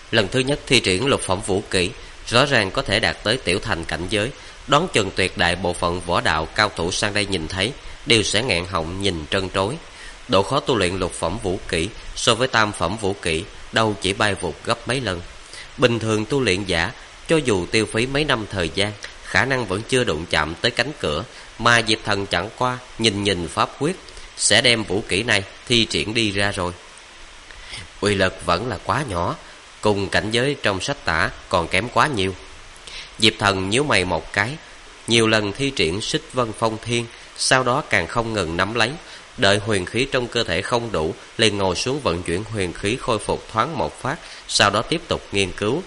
Lần thứ nhất thi triển lục phẩm vũ kỹ, rõ ràng có thể đạt tới tiểu thành cảnh giới. Đoán chừng tuyệt đại bộ phận võ đạo cao thủ sang đây nhìn thấy đều sẽ nghẹn họng nhìn trân trối. Độ khó tu luyện lục phẩm vũ kỹ so với tam phẩm vũ kỹ đâu chỉ bay vụt gấp mấy lần. Bình thường tu luyện giả cho dù tiêu phí mấy năm thời gian, khả năng vẫn chưa đụng chạm tới cánh cửa, mà Diệp Thần chẳng qua nhìn nhìn pháp quyết sẽ đem vũ kỹ này thi triển đi ra rồi. Uy lực vẫn là quá nhỏ, cùng cảnh giới trong sách tả còn kém quá nhiều. Diệp Thần nhíu mày một cái, nhiều lần thi triển Xích Vân Phong Thiên, sau đó càng không ngừng nắm lấy. Đợi huyền khí trong cơ thể không đủ, liền ngồi xuống vận chuyển huyền khí khôi phục thoáng một phát, sau đó tiếp tục nghiên cứu.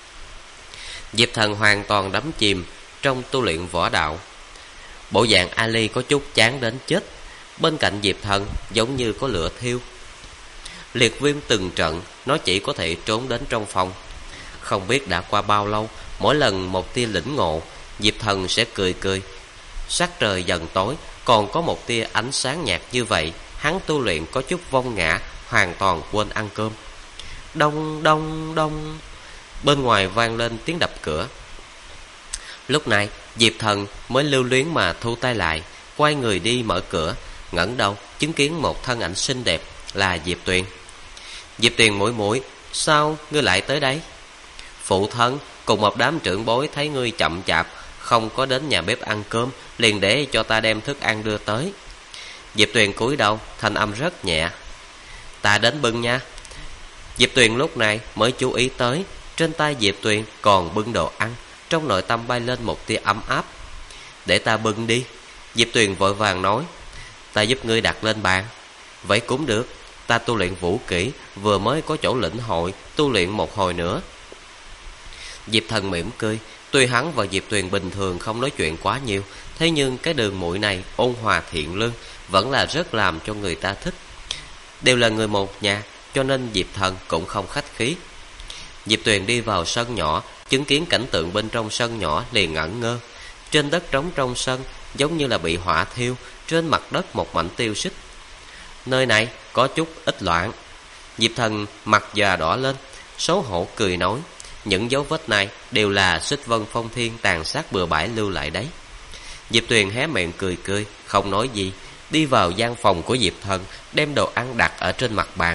Diệp Thần hoàn toàn đắm chìm trong tu luyện võ đạo. Bộ dạng Ali có chút chán đến chết. Bên cạnh Diệp Thần giống như có lửa thiêu. Liệt viêm từng trận, nó chỉ có thể trốn đến trong phòng. Không biết đã qua bao lâu, mỗi lần một tia lĩnh ngộ, Diệp Thần sẽ cười cười. Sắc trời dần tối, còn có một tia ánh sáng nhạt như vậy, hắn tu luyện có chút vong ngã, hoàn toàn quên ăn cơm. Đông đông đông. Bên ngoài vang lên tiếng đập cửa. Lúc này Diệp Thần mới lưu luyến mà thu tay lại, quay người đi mở cửa, ngẩng đầu chứng kiến một thân ảnh xinh đẹp là Diệp Tuyền. Diệp Tuyền muội muội, sao ngươi lại tới đây? Phụ thân cùng một đám trưởng bối thấy ngươi chậm chạp không có đến nhà bếp ăn cơm, liền để cho ta đem thức ăn đưa tới. Diệp Tuyền cúi đầu, thanh âm rất nhẹ. Ta đến bưng nha. Diệp Tuyền lúc này mới chú ý tới trên tay Diệp Tuyền còn bưng đồ ăn, trong nội tâm bay lên một tia ấm áp. Để ta bưng đi. Diệp Tuyền vội vàng nói. Ta giúp ngươi đặt lên bàn. Vậy cũng được, ta tu luyện vũ kỹ, vừa mới có chỗ lĩnh hội, tu luyện một hồi nữa. Diệp Thần mỉm cười. Tuy hắn và Diệp Tuyền bình thường không nói chuyện quá nhiều, thế nhưng cái đường muội này ôn hòa thiện lương, vẫn là rất làm cho người ta thích. Đều là người một nhà, cho nên Diệp Thần cũng không khách khí. Diệp Tuyền đi vào sân nhỏ, chứng kiến cảnh tượng bên trong sân nhỏ liền ngẩn ngơ. Trên đất trống trong sân giống như là bị hỏa thiêu, trên mặt đất một mảnh tiêu xích. Nơi này có chút ít loạn. Diệp Thần mặt già đỏ lên, xấu hổ cười nói. Những dấu vết này đều là Xích Vân Phong Thiên tàn sát bừa bãi lưu lại đấy. Diệp Tuyền hé miệng cười cười, không nói gì, đi vào gian phòng của Diệp Thần, đem đồ ăn đặt ở trên mặt bàn.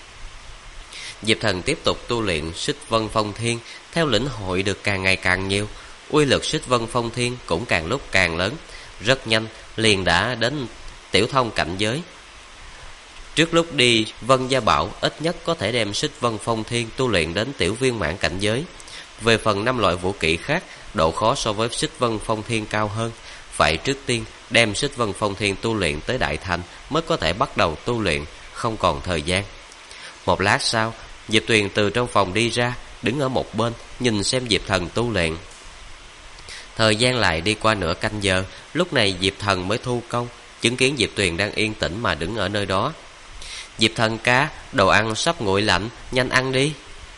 Diệp Thần tiếp tục tu luyện Xích Vân Phong Thiên, theo lĩnh hội được càng ngày càng nhiều, uy lực Xích Vân Phong Thiên cũng càng lúc càng lớn, rất nhanh liền đã đến tiểu thông cảnh giới. Trước lúc đi, Vân Gia bảo ít nhất có thể đem Xích Vân Phong Thiên tu luyện đến tiểu viên mãn cảnh giới. Về phần 5 loại vũ kỹ khác, độ khó so với Xích Vân Phong Thiên cao hơn, phải trước tiên đem Xích Vân Phong Thiên tu luyện tới đại thành mới có thể bắt đầu tu luyện, không còn thời gian. Một lát sau, Diệp Tuyền từ trong phòng đi ra, đứng ở một bên nhìn xem Diệp Thần tu luyện. Thời gian lại đi qua nửa canh giờ, lúc này Diệp Thần mới thu công, chứng kiến Diệp Tuyền đang yên tĩnh mà đứng ở nơi đó. Diệp Thần ca, đồ ăn sắp nguội lạnh, nhanh ăn đi.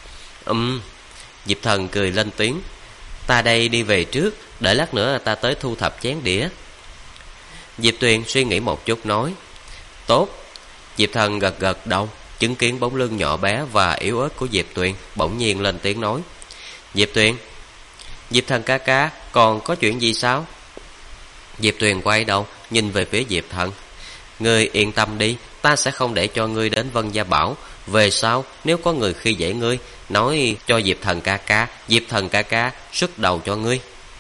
Diệp Thần cười lên tiếng. Ta đây đi về trước, đợi lát nữa ta tới thu thập chén đĩa. Diệp Tuyền suy nghĩ một chút nói. Tốt. Diệp Thần gật gật đầu, chứng kiến bóng lưng nhỏ bé và yếu ớt của Diệp Tuyền, bỗng nhiên lên tiếng nói. Diệp Tuyền, Diệp Thần ca ca, còn có chuyện gì sao? Diệp Tuyền quay đầu nhìn về phía Diệp Thần. Ngươi yên tâm đi, ta sẽ không để cho ngươi đến Vân Gia Bảo. Về sau nếu có người khi dễ ngươi, nói cho Diệp Thần ca ca, Diệp Thần ca ca xuất đầu cho ngươi.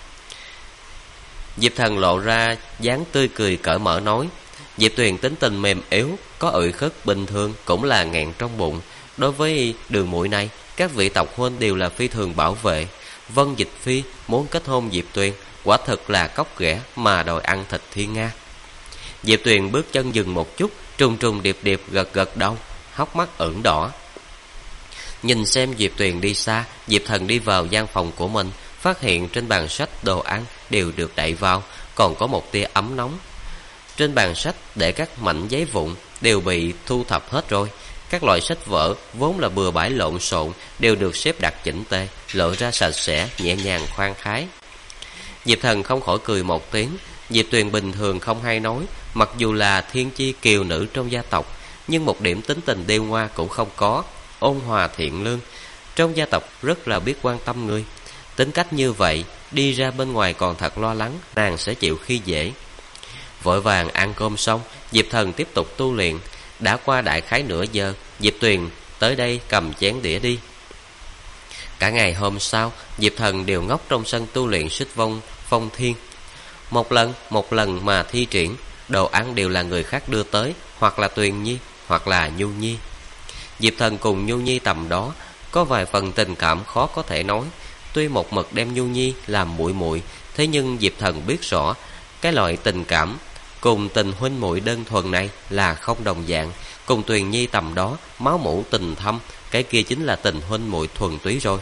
Diệp Thần lộ ra dáng tươi cười cởi mở nói. Diệp Tuyền tính tình mềm yếu, có ủy khuất bình thường cũng là nghẹn trong bụng. Đối với đường muội này, các vị tộc huynh đều là phi thường bảo vệ. Vân Dịch Phi muốn kết hôn Diệp Tuyền, quả thực là cóc ghẻ mà đòi ăn thịt thiên nga. Diệp Tuyền bước chân dừng một chút, trùng trùng điệp điệp gật gật đầu, hốc mắt ửng đỏ. Nhìn xem Diệp Tuyền đi xa, Diệp Thần đi vào gian phòng của mình, phát hiện trên bàn sách đồ ăn đều được đậy vào, còn có một tia ấm nóng. Trên bàn sách để các mảnh giấy vụn đều bị thu thập hết rồi. Các loại sách vở vốn là bừa bãi lộn xộn đều được xếp đặt chỉnh tề, lộ ra sạch sẽ, nhẹ nhàng khoan khoái. Diệp Thần không khỏi cười một tiếng. Diệp Tuyền bình thường không hay nói, mặc dù là thiên chi kiều nữ trong gia tộc, nhưng một điểm tính tình điêu ngoa cũng không có, ôn hòa thiện lương. trong gia tộc rất là biết quan tâm người. Tính cách như vậy, đi ra bên ngoài còn thật lo lắng nàng sẽ chịu khi dễ. Vội vàng ăn cơm xong, Diệp Thần tiếp tục tu luyện. Đã qua đại khái nửa giờ, Diệp Tuyền tới đây cầm chén đĩa đi. Cả ngày hôm sau, Diệp Thần đều ngốc trong sân tu luyện Xích Vong Phong Thiên. Một lần mà thi triển, đồ ăn đều là người khác đưa tới, hoặc là Tuyền Nhi, hoặc là Nhu Nhi. Diệp Thần cùng Nhu Nhi tầm đó có vài phần tình cảm khó có thể nói. Tuy một mực đem Nhu Nhi làm muội muội, thế nhưng Diệp Thần biết rõ cái loại tình cảm cùng tình huynh muội đơn thuần này là không đồng dạng. Cùng Tuyền Nhi tầm đó máu mủ tình thâm, cái kia chính là tình huynh muội thuần túy rồi.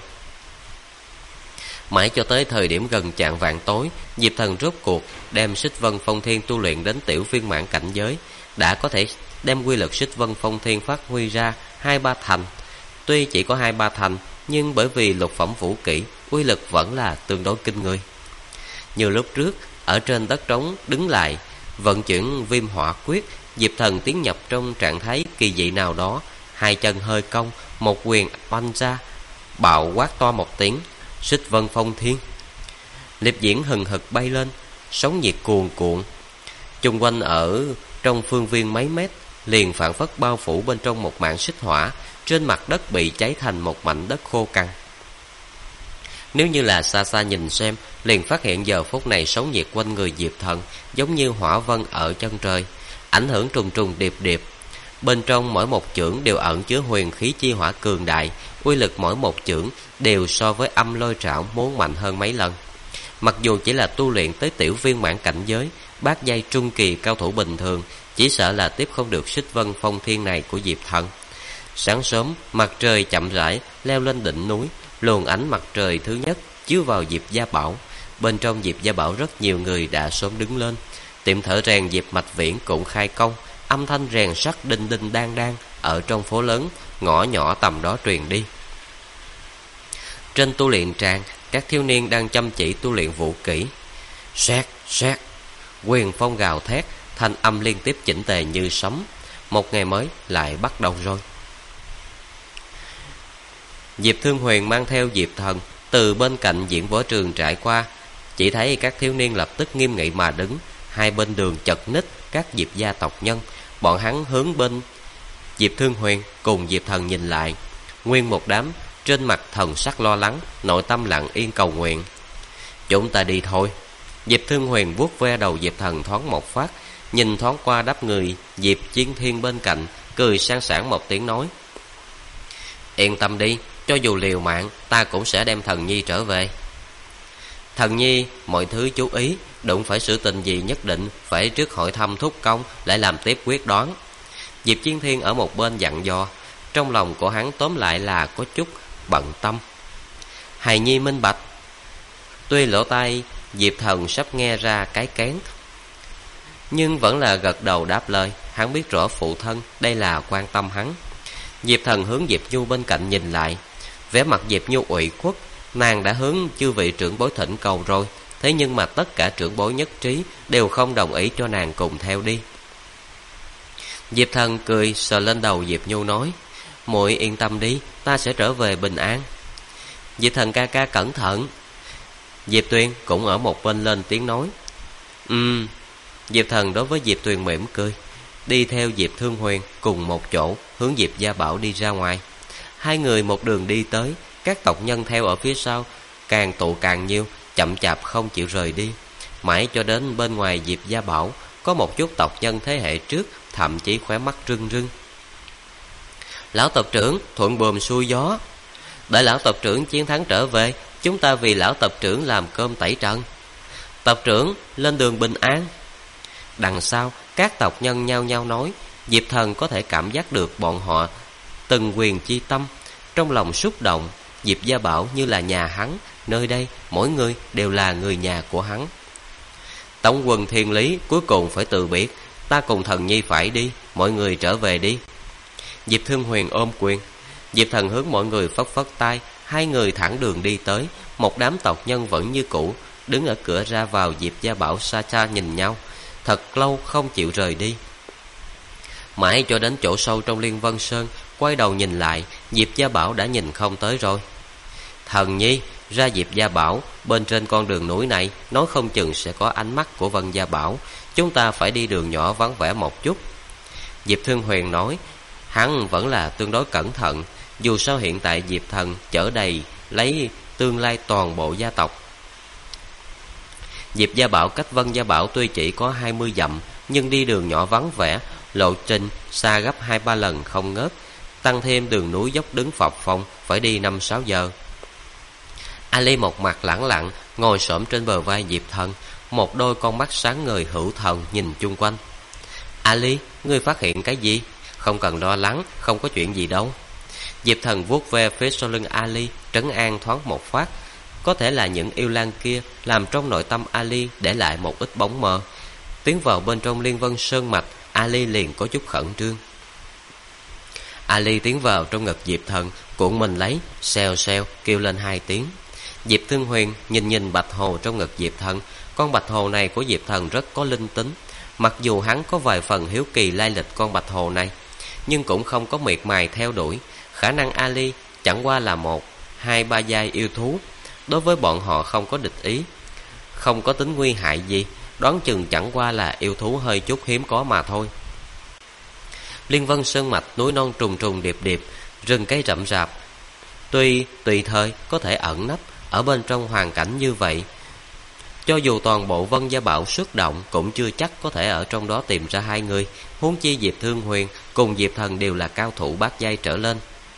Mãi cho tới thời điểm gần chạng vạng tối, Diệp Thần rốt cuộc đem Xích Vân Phong Thiên tu luyện đến tiểu viên mãn cảnh giới, đã có thể đem quy lực Xích Vân Phong Thiên phát huy ra 2-3 thành. Tuy chỉ có 2-3 thành, nhưng bởi vì lục phẩm vũ kỹ, uy lực vẫn là tương đối kinh người. Như lúc trước, ở trên đất trống đứng lại, vận chuyển Viêm Hỏa Quyết, Diệp Thần tiến nhập trong trạng thái kỳ dị nào đó, hai chân hơi cong, một quyền oanh ra, bạo quát to một tiếng, Xích Vân Phong Thiên. Liệp diễm hừng hực bay lên, sóng nhiệt cuồn cuộn, chung quanh ở trong phương viên mấy mét liền phảng phất bao phủ bên trong một mảng xích hỏa, trên mặt đất bị cháy thành một mảnh đất khô cằn. Nếu như là xa xa nhìn xem, liền phát hiện giờ phút này sóng nhiệt quanh người Diệp Thần giống như hỏa vân ở chân trời, ảnh hưởng trùng trùng điệp điệp. Bên trong mỗi một chưởng đều ẩn chứa huyền khí chi hỏa cường đại, uy lực mỗi một chưởng đều so với Âm Lôi Trảo muốn mạnh hơn mấy lần. Mặc dù chỉ là tu luyện tới tiểu viên mãn cảnh giới, bát giai trung kỳ cao thủ bình thường chỉ sợ là tiếp không được Xích Vân Phong Thiên này của Diệp Thần. Sáng sớm, mặt trời chậm rãi leo lên đỉnh núi, luồng ánh mặt trời thứ nhất chiếu vào Diệp Gia Bảo. Bên trong Diệp Gia Bảo rất nhiều người đã sớm đứng lên. Tiệm thợ rèn Diệp Mạch Viễn cũng khai công, âm thanh rèn sắt đinh đinh đang đang ở trong phố lớn, ngõ nhỏ tầm đó truyền đi. Trên tu luyện tràng, các thiếu niên đang chăm chỉ tu luyện vũ kỹ. Sát sát, quyền phong gào thét, thanh âm liên tiếp chỉnh tề như sấm. Một ngày mới lại bắt đầu rồi. Diệp Thương Huyền mang theo Diệp Thần từ bên cạnh diễn võ trường trải qua, chỉ thấy các thiếu niên lập tức nghiêm nghị mà đứng. Hai bên đường chật ních các Diệp gia tộc nhân, bọn hắn hướng bên Diệp Thương Huyền cùng Diệp Thần nhìn lại, nguyên một đám trên mặt thần sắc lo lắng, nội tâm lặng yên cầu nguyện. Chúng ta đi thôi. Diệp Thương Huyền vuốt ve đầu Diệp Thần thoáng một phát, nhìn thoáng qua đáp người Diệp Chiến Thiên bên cạnh, cười sang sảng một tiếng nói: Yên tâm đi, cho dù liều mạng, ta cũng sẽ đem Thần Nhi trở về. Thần Nhi mọi thứ chú ý, đụng phải sự tình gì nhất định phải trước hỏi thăm thúc công, lại làm tiếp quyết đoán. Diệp Chiến Thiên ở một bên dặn dò, trong lòng của hắn tóm lại là có chút bận tâm. Hài Nhi minh bạch. Tuy lỗ tai Diệp Thần sắp nghe ra cái kén, nhưng vẫn là gật đầu đáp lời. Hắn biết rõ phụ thân đây là quan tâm hắn. Diệp Thần hướng Diệp Nhu bên cạnh nhìn lại, vẻ mặt Diệp Nhu ủy khuất. Nàng đã hướng chư vị trưởng bối thỉnh cầu rồi, thế nhưng mà tất cả trưởng bối nhất trí đều không đồng ý cho nàng cùng theo đi. Diệp Thần cười sờ lên đầu Diệp Nhu nói: Muội yên tâm đi, ta sẽ trở về bình an. Diệp Thần ca ca cẩn thận. Diệp Tuyền cũng ở một bên lên tiếng nói: Diệp Thần đối với Diệp Tuyền mỉm cười, đi theo Diệp Thương Huyền cùng một chỗ hướng Diệp Gia Bảo đi ra ngoài. Hai người một đường đi tới, các tộc nhân theo ở phía sau càng tụ càng nhiều, chậm chạp không chịu rời đi. Mãi cho đến bên ngoài Diệp Gia Bảo, có một chút tộc nhân thế hệ trước thậm chí khóe mắt rưng rưng. Lão tộc trưởng thuận buồm xuôi gió, đợi lão tộc trưởng chiến thắng trở về, chúng ta vì lão tộc trưởng làm cơm tẩy trần. Tộc trưởng lên đường bình an. Đằng sau các tộc nhân nhao nhao nói. Diệp Thần có thể cảm giác được bọn họ từng quyền chi tâm, trong lòng xúc động. Diệp Gia Bảo như là nhà hắn, nơi đây mỗi người đều là người nhà của hắn. Tổng quân Thiên Lý cuối cùng phải từ biệt, ta cùng Thần Nhi phải đi, mọi người trở về đi. Diệp Thương Huyền ôm quyền. Diệp Thần hướng mọi người phất phất tay. Hai người thẳng đường đi tới. Một đám tộc nhân vẫn như cũ đứng ở cửa ra vào Diệp Gia Bảo xa xa nhìn nhau, thật lâu không chịu rời đi. Mãi cho đến chỗ sâu trong Liên Vân Sơn, quay đầu nhìn lại, Diệp Gia Bảo đã nhìn không tới rồi. Thần nhi, ra Diệp Gia Bảo, bên trên con đường núi này nói không chừng sẽ có ánh mắt của Vân Gia Bảo. Chúng ta phải đi đường nhỏ vắng vẻ một chút. Diệp Thương Huyền nói, hắn vẫn là tương đối cẩn thận. Dù sao hiện tại Diệp Thần chở đầy lấy tương lai toàn bộ gia tộc. Diệp Gia Bảo cách Vân Gia Bảo tuy chỉ có 20 dặm, nhưng đi đường nhỏ vắng vẻ, lộ trình xa gấp 2-3 lần không ngớt. Tăng thêm đường núi dốc đứng phập phồng, phải đi 5-6 giờ. Ali một mặt lẳng lặng ngồi xổm trên bờ vai Diệp Thần, một đôi con mắt sáng ngời hữu thần nhìn chung quanh. Ali, ngươi phát hiện cái gì? Không cần lo lắng, không có chuyện gì đâu. Diệp Thần vuốt ve phía sau lưng Ali, trấn an thoáng một phát. Có thể là những yêu lang kia làm trong nội tâm Ali để lại một ít bóng mờ. Tiến vào bên trong Liên Vân Sơn Mạch, Ali liền có chút khẩn trương. Ali tiến vào trong ngực Diệp Thần, cuộn mình lấy, xèo xèo kêu lên 2 tiếng. Diệp Thương Huyền nhìn bạch hồ trong ngực Diệp Thần. Con bạch hồ này của Diệp Thần rất có linh tính. Mặc dù hắn có vài phần hiếu kỳ lai lịch con bạch hồ này, nhưng cũng không có miệt mài theo đuổi. Khả năng Ali chẳng qua là 1-2-3 giai yêu thú, đối với bọn họ không có địch ý, không có tính nguy hại gì. Đoán chừng chẳng qua là yêu thú hơi chút hiếm có mà thôi. Liên Vân Sơn Mạch núi non trùng trùng điệp điệp, rừng cây rậm rạp. Tuy tùy thời có thể ẩn nấp ở bên trong hoàn cảnh như vậy, cho dù toàn bộ Vân Gia Bảo xuất động cũng chưa chắc có thể ở trong đó tìm ra 2 người. Huống chi Diệp Thương Huyền cùng Diệp Thần đều là cao thủ bát giai trở lên.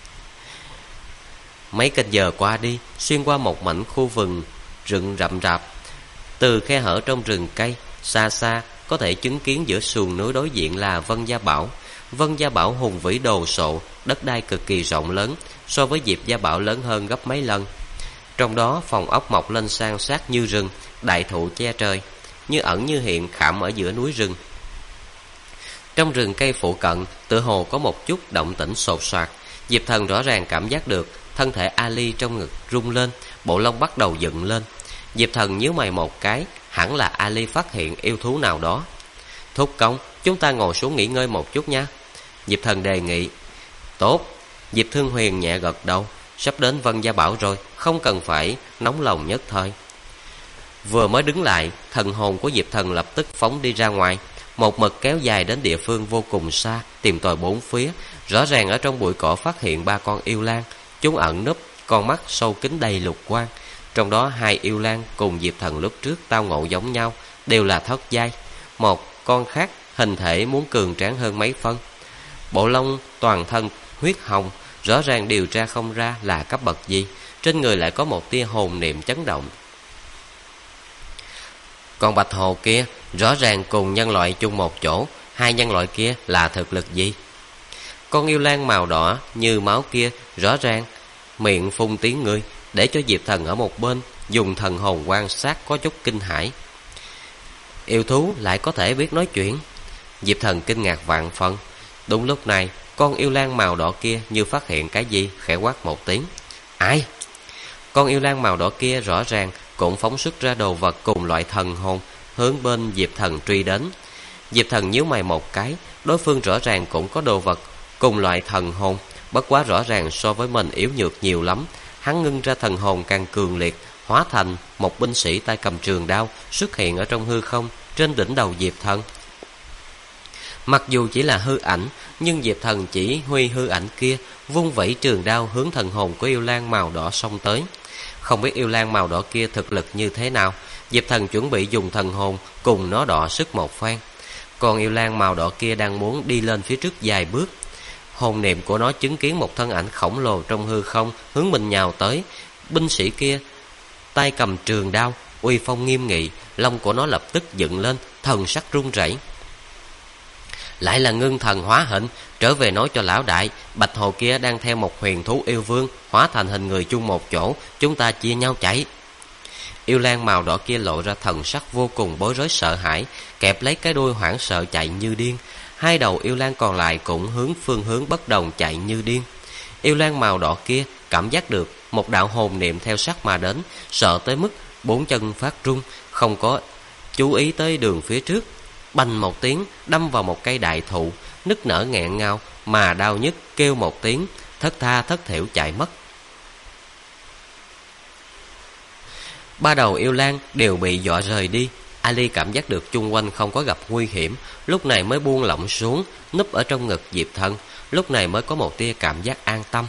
Mấy canh giờ qua đi, xuyên qua một mảnh khu vườn rừng rậm rạp. Từ khe hở trong rừng cây, xa xa có thể chứng kiến giữa sườn núi đối diện là Vân Gia Bảo. Vân Gia Bảo hùng vĩ đồ sộ, đất đai cực kỳ rộng lớn, so với Diệp Gia Bảo lớn hơn gấp mấy lần. Trong đó phòng ốc mọc lên san sát như rừng, đại thụ che trời, như ẩn như hiện khảm ở giữa núi rừng. Trong rừng cây phụ cận, tựa hồ có một chút động tĩnh sột soạt. Diệp Thần rõ ràng cảm giác được thân thể Ali trong ngực rung lên, bộ lông bắt đầu dựng lên. Diệp Thần nhíu mày một cái, hẳn là Ali phát hiện yêu thú nào đó. Thúc công, chúng ta ngồi xuống nghỉ ngơi một chút nha. Diệp Thần đề nghị. Tốt. Diệp Thương Huyền nhẹ gật đầu. Sắp đến Vân Gia Bảo rồi, không cần phải nóng lòng nhất thời. Vừa mới đứng lại, thần hồn của Diệp Thần lập tức phóng đi ra ngoài, một mực kéo dài đến địa phương vô cùng xa, tìm tòi bốn phía. Rõ ràng ở trong bụi cỏ phát hiện 3 con yêu lang, chúng ẩn núp, con mắt sâu kín đầy lục quang. Trong đó 2 yêu lang cùng Diệp Thần lúc trước tao ngộ giống nhau, đều là thất giai. Một con khác hình thể muốn cường tráng hơn mấy phân, bộ lông toàn thân huyết hồng, rõ ràng điều tra không ra là cấp bậc gì. Trên người lại có một tia hồn niệm chấn động. Còn bạch hồ kia rõ ràng cùng nhân loại chung một chỗ, 2 nhân loại kia là thực lực gì? Con yêu lang màu đỏ như máu kia rõ ràng miệng phun tiếng người, để cho Diệp Thần ở một bên dùng thần hồn quan sát có chút kinh hãi. Yêu thú lại có thể biết nói chuyện. Diệp Thần kinh ngạc vạn phần. Đúng lúc này, con yêu lang màu đỏ kia như phát hiện cái gì, khẽ quát một tiếng. Ai? Con yêu lang màu đỏ kia rõ ràng cũng phóng xuất ra đồ vật cùng loại thần hồn, hướng bên Diệp Thần truy đến. Diệp Thần nhíu mày một cái, đối phương rõ ràng cũng có đồ vật cùng loại thần hồn, bất quá rõ ràng so với mình yếu nhược nhiều lắm. Hắn ngưng ra thần hồn càng cường liệt, hóa thành một binh sĩ tay cầm trường đao xuất hiện ở trong hư không trên đỉnh đầu Diệp Thần. Mặc dù chỉ là hư ảnh, nhưng Diệp Thần chỉ huy hư ảnh kia vung vẩy trường đao hướng thần hồn của yêu lang màu đỏ xông tới. Không biết yêu lang màu đỏ kia thực lực như thế nào, Diệp Thần chuẩn bị dùng thần hồn cùng nó đọ sức một phen. Còn yêu lang màu đỏ kia đang muốn đi lên phía trước vài bước. Hồn niệm của nó chứng kiến một thân ảnh khổng lồ trong hư không hướng mình nhào tới. Binh sĩ kia tay cầm trường đao, uy phong nghiêm nghị, lông của nó lập tức dựng lên, thần sắc run rẩy. Lại là ngưng thần hóa hình, trở về nói cho lão đại, bạch hồ kia đang theo một huyền thú yêu vương hóa thành hình người chung một chỗ, chúng ta chia nhau chạy. Yêu lang màu đỏ kia lộ ra thần sắc vô cùng bối rối sợ hãi, kẹp lấy cái đuôi hoảng sợ chạy như điên. 2 đầu yêu lang còn lại cũng hướng phương hướng bất đồng chạy như điên. Yêu lang màu đỏ kia cảm giác được một đạo hồn niệm theo sát mà đến, sợ tới mức 4 chân phát run, không có chú ý tới đường phía trước. Bành một tiếng đâm vào một cây đại thụ, nức nở nghẹn ngào mà đau nhức kêu một tiếng, thất tha thất thểu chạy mất. Ba đầu yêu lang đều bị dọa rời đi. Ali cảm giác được chung quanh không có gặp nguy hiểm, lúc này mới buông lỏng xuống, núp ở trong ngực Diệp Thần, lúc này mới có một tia cảm giác an tâm.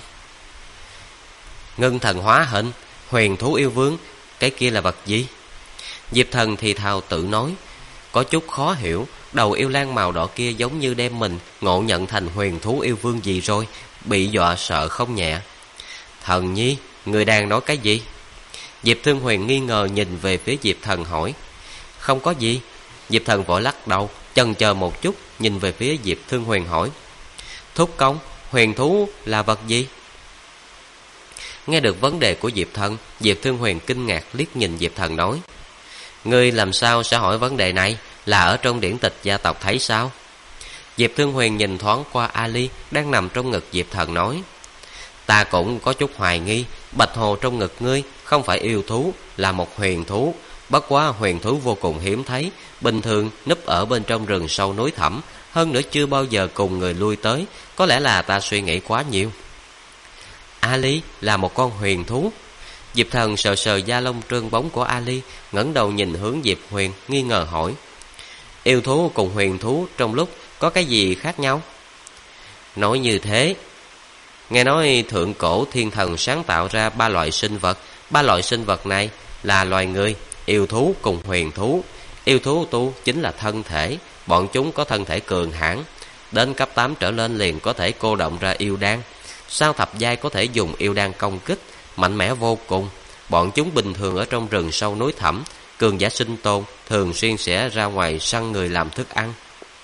Ngưng thần hóa hình, huyền thú yêu vương, cái kia là vật gì? Diệp Thần thì thào tự nói, có chút khó hiểu, đầu yêu lang màu đỏ kia giống như đem mình ngộ nhận thành huyền thú yêu vương gì rồi, bị dọa sợ không nhẹ. Thần nhi, người đang nói cái gì? Diệp Thương Huyền nghi ngờ nhìn về phía Diệp Thần hỏi. Không có gì. Diệp Thần vội lắc đầu, chần chờ một chút, nhìn về phía Diệp Thương Huyền hỏi. Thúc công, huyền thú là vật gì? Nghe được vấn đề của Diệp Thần, Diệp Thương Huyền kinh ngạc liếc nhìn Diệp Thần nói. Ngươi làm sao sẽ hỏi vấn đề này? Là ở trong điển tịch gia tộc thấy sao? Diệp Thương Huyền nhìn thoáng qua Ali đang nằm trong ngực Diệp Thần nói. Ta cũng có chút hoài nghi, bạch hồ trong ngực ngươi không phải yêu thú, là một huyền thú. Bất quá huyền thú vô cùng hiếm thấy, bình thường núp ở bên trong rừng sâu núi thẳm, hơn nữa chưa bao giờ cùng người lui tới, có lẽ là ta suy nghĩ quá nhiều. Ali là một con huyền thú. Diệp Thần sờ sờ da lông trơn bóng của Ali, ngẩng đầu nhìn hướng Diệp Huyền, nghi ngờ hỏi. Yêu thú cùng huyền thú trong lúc có cái gì khác nhau? Nói như thế, nghe nói thượng cổ thiên thần sáng tạo ra 3 loại sinh vật. 3 loại sinh vật này là loài người, yêu thú cùng huyền thú. Yêu thú tu chính là thân thể, bọn chúng có thân thể cường hãn, đến cấp 8 trở lên liền có thể cô động ra yêu đan. Sau thập giai có thể dùng yêu đan công kích, mạnh mẽ vô cùng. Bọn chúng bình thường ở trong rừng sâu núi thẳm, cường giả sinh tồn, thường xuyên sẽ ra ngoài săn người làm thức ăn.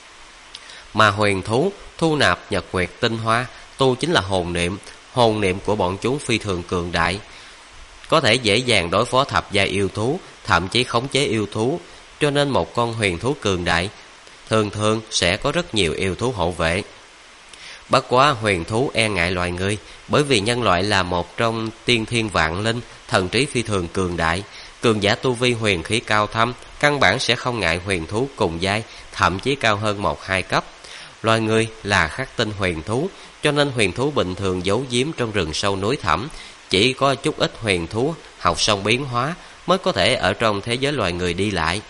Mà huyền thú thu nạp nhật nguyệt tinh hoa, tu chính là hồn niệm. Hồn niệm của bọn chúng phi thường cường đại, có thể dễ dàng đối phó thập giai yêu thú, thậm chí khống chế yêu thú. Cho nên một con huyền thú cường đại thường thường sẽ có rất nhiều yêu thú hộ vệ. Bất quá huyền thú e ngại loài người, bởi vì nhân loại là một trong tiên thiên vạn linh, thần trí phi thường cường đại. Cường giả tu vi huyền khí cao thâm, căn bản sẽ không ngại huyền thú cùng giai, thậm chí cao hơn 1-2 cấp. Loài người là khắc tinh huyền thú, cho nên huyền thú bình thường giấu giếm trong rừng sâu núi thẳm. Chỉ có chút ít huyền thú học xong biến hóa mới có thể ở trong thế giới loài người đi lại.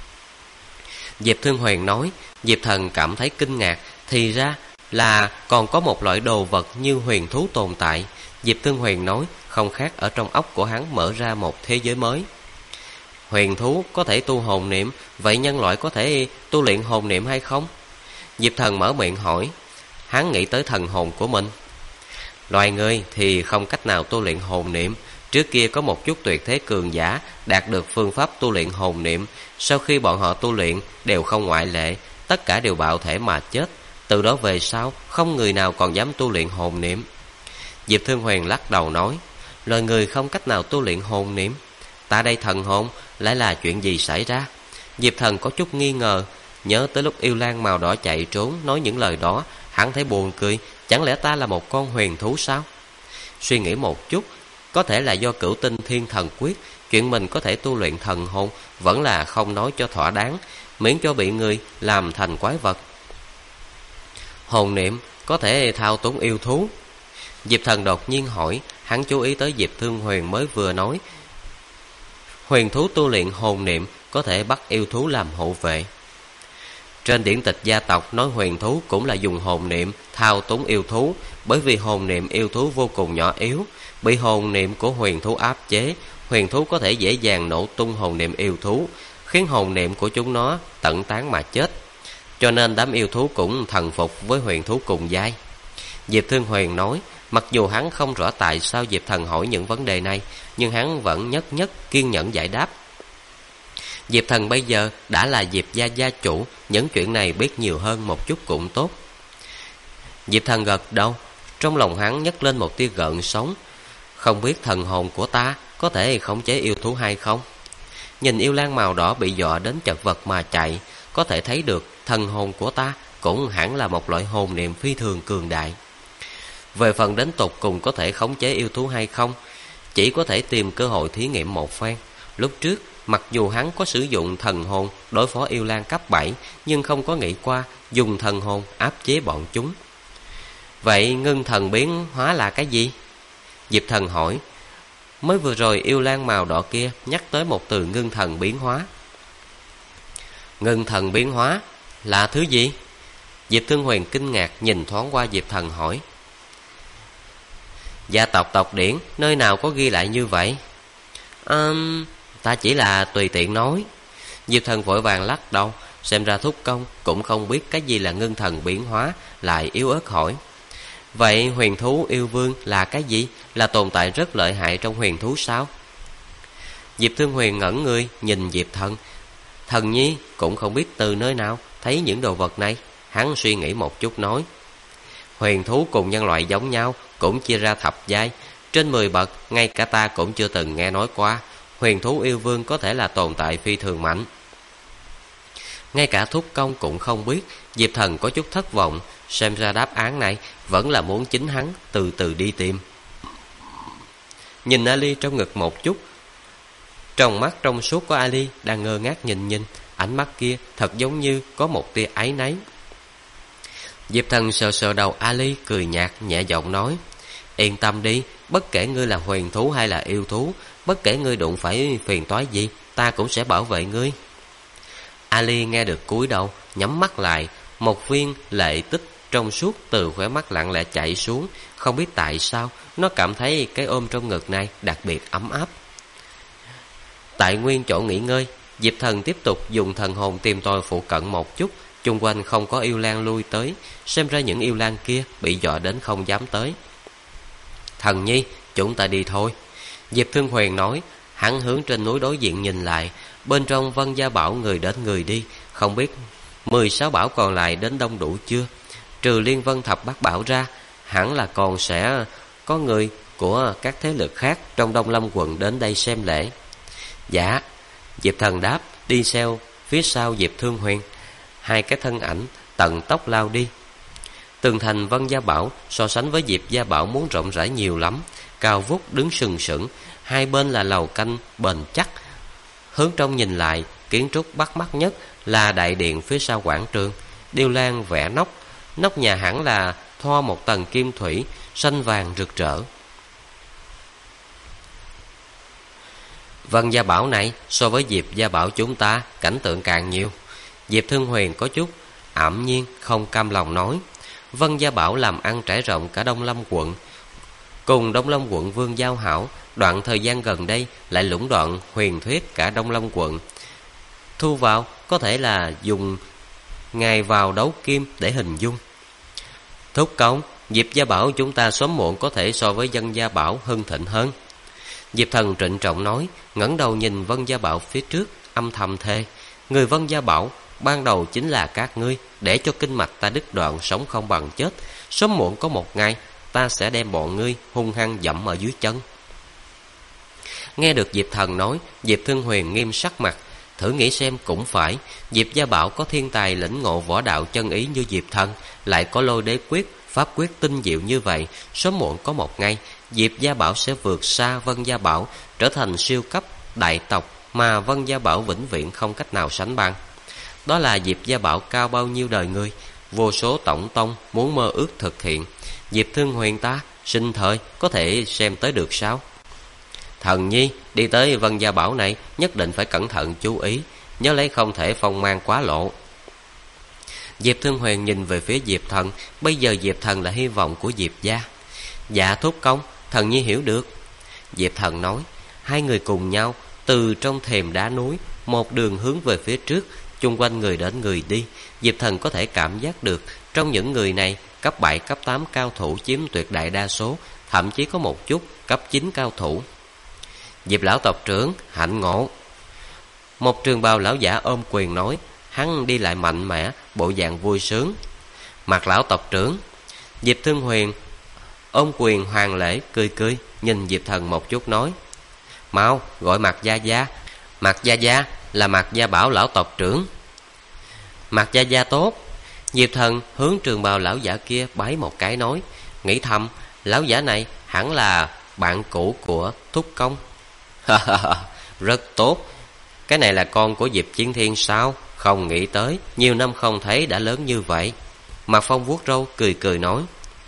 Diệp Thương Huyền nói. Diệp Thần cảm thấy kinh ngạc, thì ra là còn có một loại đồ vật như huyền thú tồn tại. Diệp Thương Huyền nói, không khác ở trong óc của hắn mở ra một thế giới mới. Huyền thú có thể tu hồn niệm, vậy nhân loại có thể tu luyện hồn niệm hay không? Diệp Thần mở miệng hỏi. Hắn nghĩ tới thần hồn của mình. Loài người thì không cách nào tu luyện hồn niệm. Trước kia có một chút tuyệt thế cường giả đạt được phương pháp tu luyện hồn niệm. Sau khi bọn họ tu luyện đều không ngoại lệ, tất cả đều bạo thể mà chết. Từ đó về sau không người nào còn dám tu luyện hồn niệm. Diệp Thương Huyền lắc đầu nói. Loài người không cách nào tu luyện hồn niệm, ta đây thần hồn lại là chuyện gì xảy ra? Diệp Thần có chút nghi ngờ, nhớ tới lúc yêu lang màu đỏ chạy trốn nói những lời đó, hắn thấy buồn cười. Chẳng lẽ ta là một con huyền thú sao? Suy nghĩ một chút, có thể là do cửu tinh thiên thần quyết, chuyện mình có thể tu luyện thần hồn vẫn là không nói cho thỏa đáng, miễn cho bị người làm thành quái vật. Hồn niệm có thể thao túng yêu thú. Diệp Thần đột nhiên hỏi. Hắn chú ý tới Diệp Thương Huyền mới vừa nói huyền thú tu luyện hồn niệm có thể bắt yêu thú làm hộ vệ. Trên điển tịch gia tộc nói huyền thú cũng là dùng hồn niệm thao túng yêu thú, bởi vì hồn niệm yêu thú vô cùng nhỏ yếu, bị hồn niệm của huyền thú áp chế, huyền thú có thể dễ dàng nổ tung hồn niệm yêu thú, khiến hồn niệm của chúng nó tận tán mà chết. Cho nên đám yêu thú cũng thần phục với huyền thú cùng giai. Diệp Thương Huyền nói. Mặc dù hắn không rõ tại sao Diệp Thần hỏi những vấn đề này, nhưng hắn vẫn nhất nhất kiên nhẫn giải đáp. Diệp Thần bây giờ đã là Diệp gia gia chủ, những chuyện này biết nhiều hơn một chút cũng tốt. Diệp Thần gật đầu, trong lòng hắn nhấc lên một tia gợn sóng. Không biết thần hồn của ta có thể khống chế yêu thú hay không? Nhìn yêu lang màu đỏ bị dọa đến chật vật mà chạy, có thể thấy được thần hồn của ta cũng hẳn là một loại hồn niệm phi thường cường đại. Về phần đến tột cùng có thể khống chế yêu thú hay không, chỉ có thể tìm cơ hội thí nghiệm một phen. Lúc trước, mặc dù hắn có sử dụng thần hồn đối phó yêu lang cấp 7, nhưng không có nghĩ qua dùng thần hồn áp chế bọn chúng. Vậy ngưng thần biến hóa là cái gì? Diệp Thần hỏi. Mới vừa rồi yêu lan màu đỏ kia nhắc tới một từ ngưng thần biến hóa. Ngưng thần biến hóa là thứ gì? Diệp Thương Huyền kinh ngạc nhìn thoáng qua Diệp Thần hỏi. Gia tộc tộc điển nơi nào có ghi lại như vậy? Ta chỉ là tùy tiện nói. Diệp Thần vội vàng lắc đầu. Xem ra Thúc Công cũng không biết cái gì là ngưng thần biến hóa, lại yếu ớt hỏi. Vậy huyền thú yêu vương là cái gì? Là tồn tại rất lợi hại trong huyền thú sao? Diệp Thương Huyền ngẩn người nhìn Diệp Thần. Thần nhi cũng không biết từ nơi nào thấy những đồ vật này. Hắn suy nghĩ một chút nói. Huyền thú cùng nhân loại giống nhau, cũng chia ra thập giai. Trên 10 bậc, ngay cả ta cũng chưa từng nghe nói qua. Huyền thú yêu vương có thể là tồn tại phi thường mạnh. Ngay cả Thúc Công cũng không biết. Diệp Thần có chút thất vọng. Xem ra đáp án này vẫn là muốn chính hắn từ từ đi tìm. Nhìn Ali trong ngực một chút. Trong mắt trong suốt của Ali đang ngơ ngác nhìn. Ánh mắt kia thật giống như có một tia áy náy. Diệp Thần sờ sờ đầu Ali, cười nhạt nhẹ giọng nói. Yên tâm đi, bất kể ngươi là huyền thú hay là yêu thú, bất kể ngươi đụng phải phiền toái gì, ta cũng sẽ bảo vệ ngươi. Ali nghe được cúi đầu, nhắm mắt lại. Một viên lệ tích trong suốt từ khóe mắt lặng lẽ chảy xuống. Không biết tại sao nó cảm thấy cái ôm trong ngực này đặc biệt ấm áp. Tại nguyên chỗ nghỉ ngơi, Diệp Thần tiếp tục dùng thần hồn tìm tòi phụ cận một chút. Chung quanh không có yêu lang lui tới. Xem ra những yêu lang kia bị dọa đến không dám tới. Thần nhi, chúng ta đi thôi. Diệp Thương Huyền nói. Hắn hướng trên núi đối diện nhìn lại. Bên trong Vân Gia Bảo người đến người đi. Không biết 16 bảo còn lại đến đông đủ chưa? Trừ Liên Vân Thập Bát Bảo ra, hẳn là còn sẽ có người của các thế lực khác trong Đông Lâm quận đến đây xem lễ. Dạ. Diệp Thần đáp, đi theo phía sau Diệp Thương Huyền. Hai cái thân ảnh tận tốc lao đi. Tường thành Vân Gia Bảo so sánh với Diệp Gia Bảo muốn rộng rãi nhiều lắm. Cao vút đứng sừng sững. Hai bên là lầu canh bền chắc. Hướng trong nhìn lại, kiến trúc bắt mắt nhất là đại điện phía sau quảng trường. Điêu lan vẽ nóc. Nóc nhà hẳn là thoa một tầng kim thủy xanh vàng rực rỡ. Vân Gia Bảo này so với Diệp Gia Bảo chúng ta cảnh tượng càng nhiều. Diệp Thương Huyền có chút ảm nhiên không cam lòng nói. Vân Gia Bảo làm ăn trải rộng cả Đông Lâm quận. Cùng Đông Lâm quận vương giao hảo, đoạn thời gian gần đây lại lũng đoạn huyền thuyết cả Đông Lâm quận. Thu vào có thể là dùng ngày vào đấu kim để hình dung. Thúc Công, Diệp Gia Bảo chúng ta sớm muộn có thể so với Vân Gia Bảo hưng thịnh hơn. Diệp Thần trịnh trọng nói, ngẩng đầu nhìn Vân Gia Bảo phía trước, âm thầm thề. Người Vân Gia Bảo ban đầu chính là các ngươi, để cho kinh mạch ta đứt đoạn sống không bằng chết. Sớm muộn có một ngày ta sẽ đem bọn ngươi hung hăng dẫm ở dưới chân. Nghe được Diệp Thần nói, Diệp Thương Huyền nghiêm sắc mặt. Thử nghĩ xem cũng phải, Diệp Gia Bảo có thiên tài lĩnh ngộ võ đạo chân ý như Diệp Thần, lại có lôi đế quyết, pháp quyết tinh diệu như vậy. Sớm muộn có một ngày Diệp Gia Bảo sẽ vượt xa Vân Gia Bảo, trở thành siêu cấp đại tộc mà Vân Gia Bảo vĩnh viễn không cách nào sánh bằng. Đó là Diệp Gia Bảo cao bao nhiêu đời người, vô số tổng tông muốn mơ ước thực hiện. Diệp Thương Huyền ta sinh thời có thể xem tới được sao? Thần nhi, đi tới Vân Gia Bảo này nhất định phải cẩn thận chú ý, nhớ lấy không thể phong mang quá lộ. Diệp Thương Huyền nhìn về phía Diệp Thần. Bây giờ Diệp Thần là hy vọng của Diệp gia. Dạ Thúc Công, thần nhi hiểu được. Diệp Thần nói. Hai người cùng nhau từ trong thềm đá núi một đường hướng về phía trước. Chung quanh người đến người đi. Diệp Thần có thể cảm giác được trong những người này cấp 7, cấp 8 cao thủ chiếm tuyệt đại đa số, thậm chí có một chút cấp 9 cao thủ. Diệp lão tộc trưởng hạnh ngộ. Một trường bào lão giả ôm quyền nói. Hắn đi lại mạnh mẽ, bộ dạng vui sướng. Mặt lão tộc trưởng. Diệp Thương Huyền ôm quyền hoàng lễ, cười cười nhìn Diệp Thần một chút nói. Mau gọi Mạc Gia Gia. Mạc Gia Gia là Mạc Gia Bảo lão tộc trưởng. Mạc Gia Gia tốt. Diệp Thần hướng trường bào lão giả kia bái một cái nói. Nghĩ thầm, lão giả này hẳn là bạn cũ của Thúc Công. Rất tốt. Cái này là con của Diệp Chiến Thiên sao? Không nghĩ tới, nhiều năm không thấy đã lớn như vậy. Mạc Phong vuốt râu cười cười nói.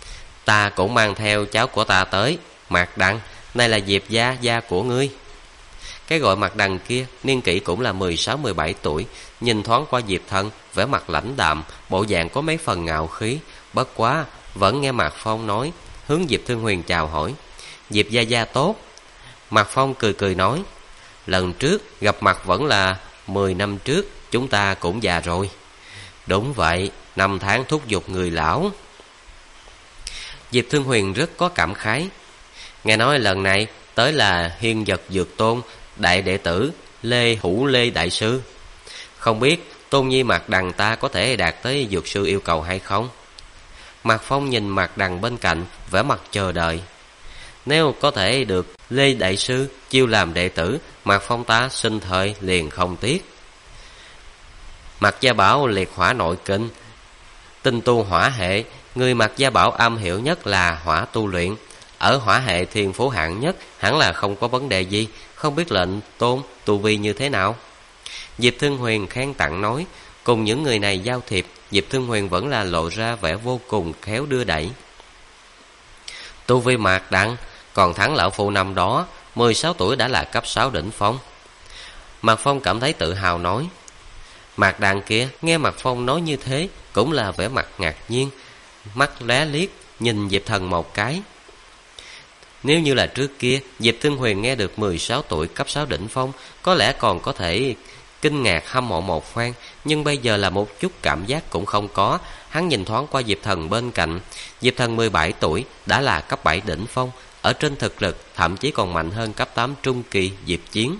Ta cũng mang theo cháu của ta tới. Mạc Đằng, này là Diệp gia gia của ngươi. Cái gọi Mạc Đằng kia niên kỷ cũng là 16-17 tuổi, nhìn thoáng qua Diệp Thần, vẻ mặt lãnh đạm, bộ dạng có mấy phần ngạo khí. Bất quá vẫn nghe Mạc Phong nói, hướng Diệp Thương Huyền chào hỏi. Diệp gia gia tốt. Mạc Phong cười cười nói, lần trước gặp mặt vẫn là 10 năm trước, chúng ta cũng già rồi. Đúng vậy, 5 tháng thúc giục người lão. Diệp Thương Huyền rất có cảm khái. Nghe nói lần này tới là Hiên Vật Dược Tôn đại đệ tử Lê Hữu Lê đại sư. Không biết Tôn Nhi Mạc Đằng ta có thể đạt tới dược sư yêu cầu hay không? Mạc Phong nhìn Mạc Đằng bên cạnh, vẻ mặt chờ đợi. Nếu có thể được Lê đại sư chiêu làm đệ tử, Mạc Phong ta sinh thời liền không tiếc. Mạc Gia Bảo liệt hỏa nội kinh, tinh tu hỏa hệ. Người Mạc Gia Bảo am hiểu nhất là hỏa tu luyện. Ở hỏa hệ thiên phú hạng nhất, hẳn là không có vấn đề gì. Không biết lệnh tôn tu vi như thế nào? Diệp Thương Huyền khen tặng nói. Cùng những người này giao thiệp, Diệp Thương Huyền vẫn là lộ ra vẻ vô cùng khéo đưa đẩy. Tu vi Mạc Đằng còn thắng lão phu năm đó, 16 tuổi đã là cấp 6 đỉnh phong. Mạc Phong cảm thấy tự hào nói. Mạc Đằng kia nghe Mạc Phong nói như thế cũng là vẻ mặt ngạc nhiên, mắt lóe liếc nhìn Diệp Thần một cái. Nếu như là trước kia Diệp Thương Huyền nghe được 16 tuổi cấp 6 đỉnh phong, có lẽ còn có thể kinh ngạc hâm mộ một phen, nhưng bây giờ là một chút cảm giác cũng không có. Hắn nhìn thoáng qua Diệp Thần bên cạnh. Diệp Thần 17 tuổi đã là cấp 7 đỉnh phong, ở trên thực lực thậm chí còn mạnh hơn cấp 8 trung kỳ Diệp Chiến.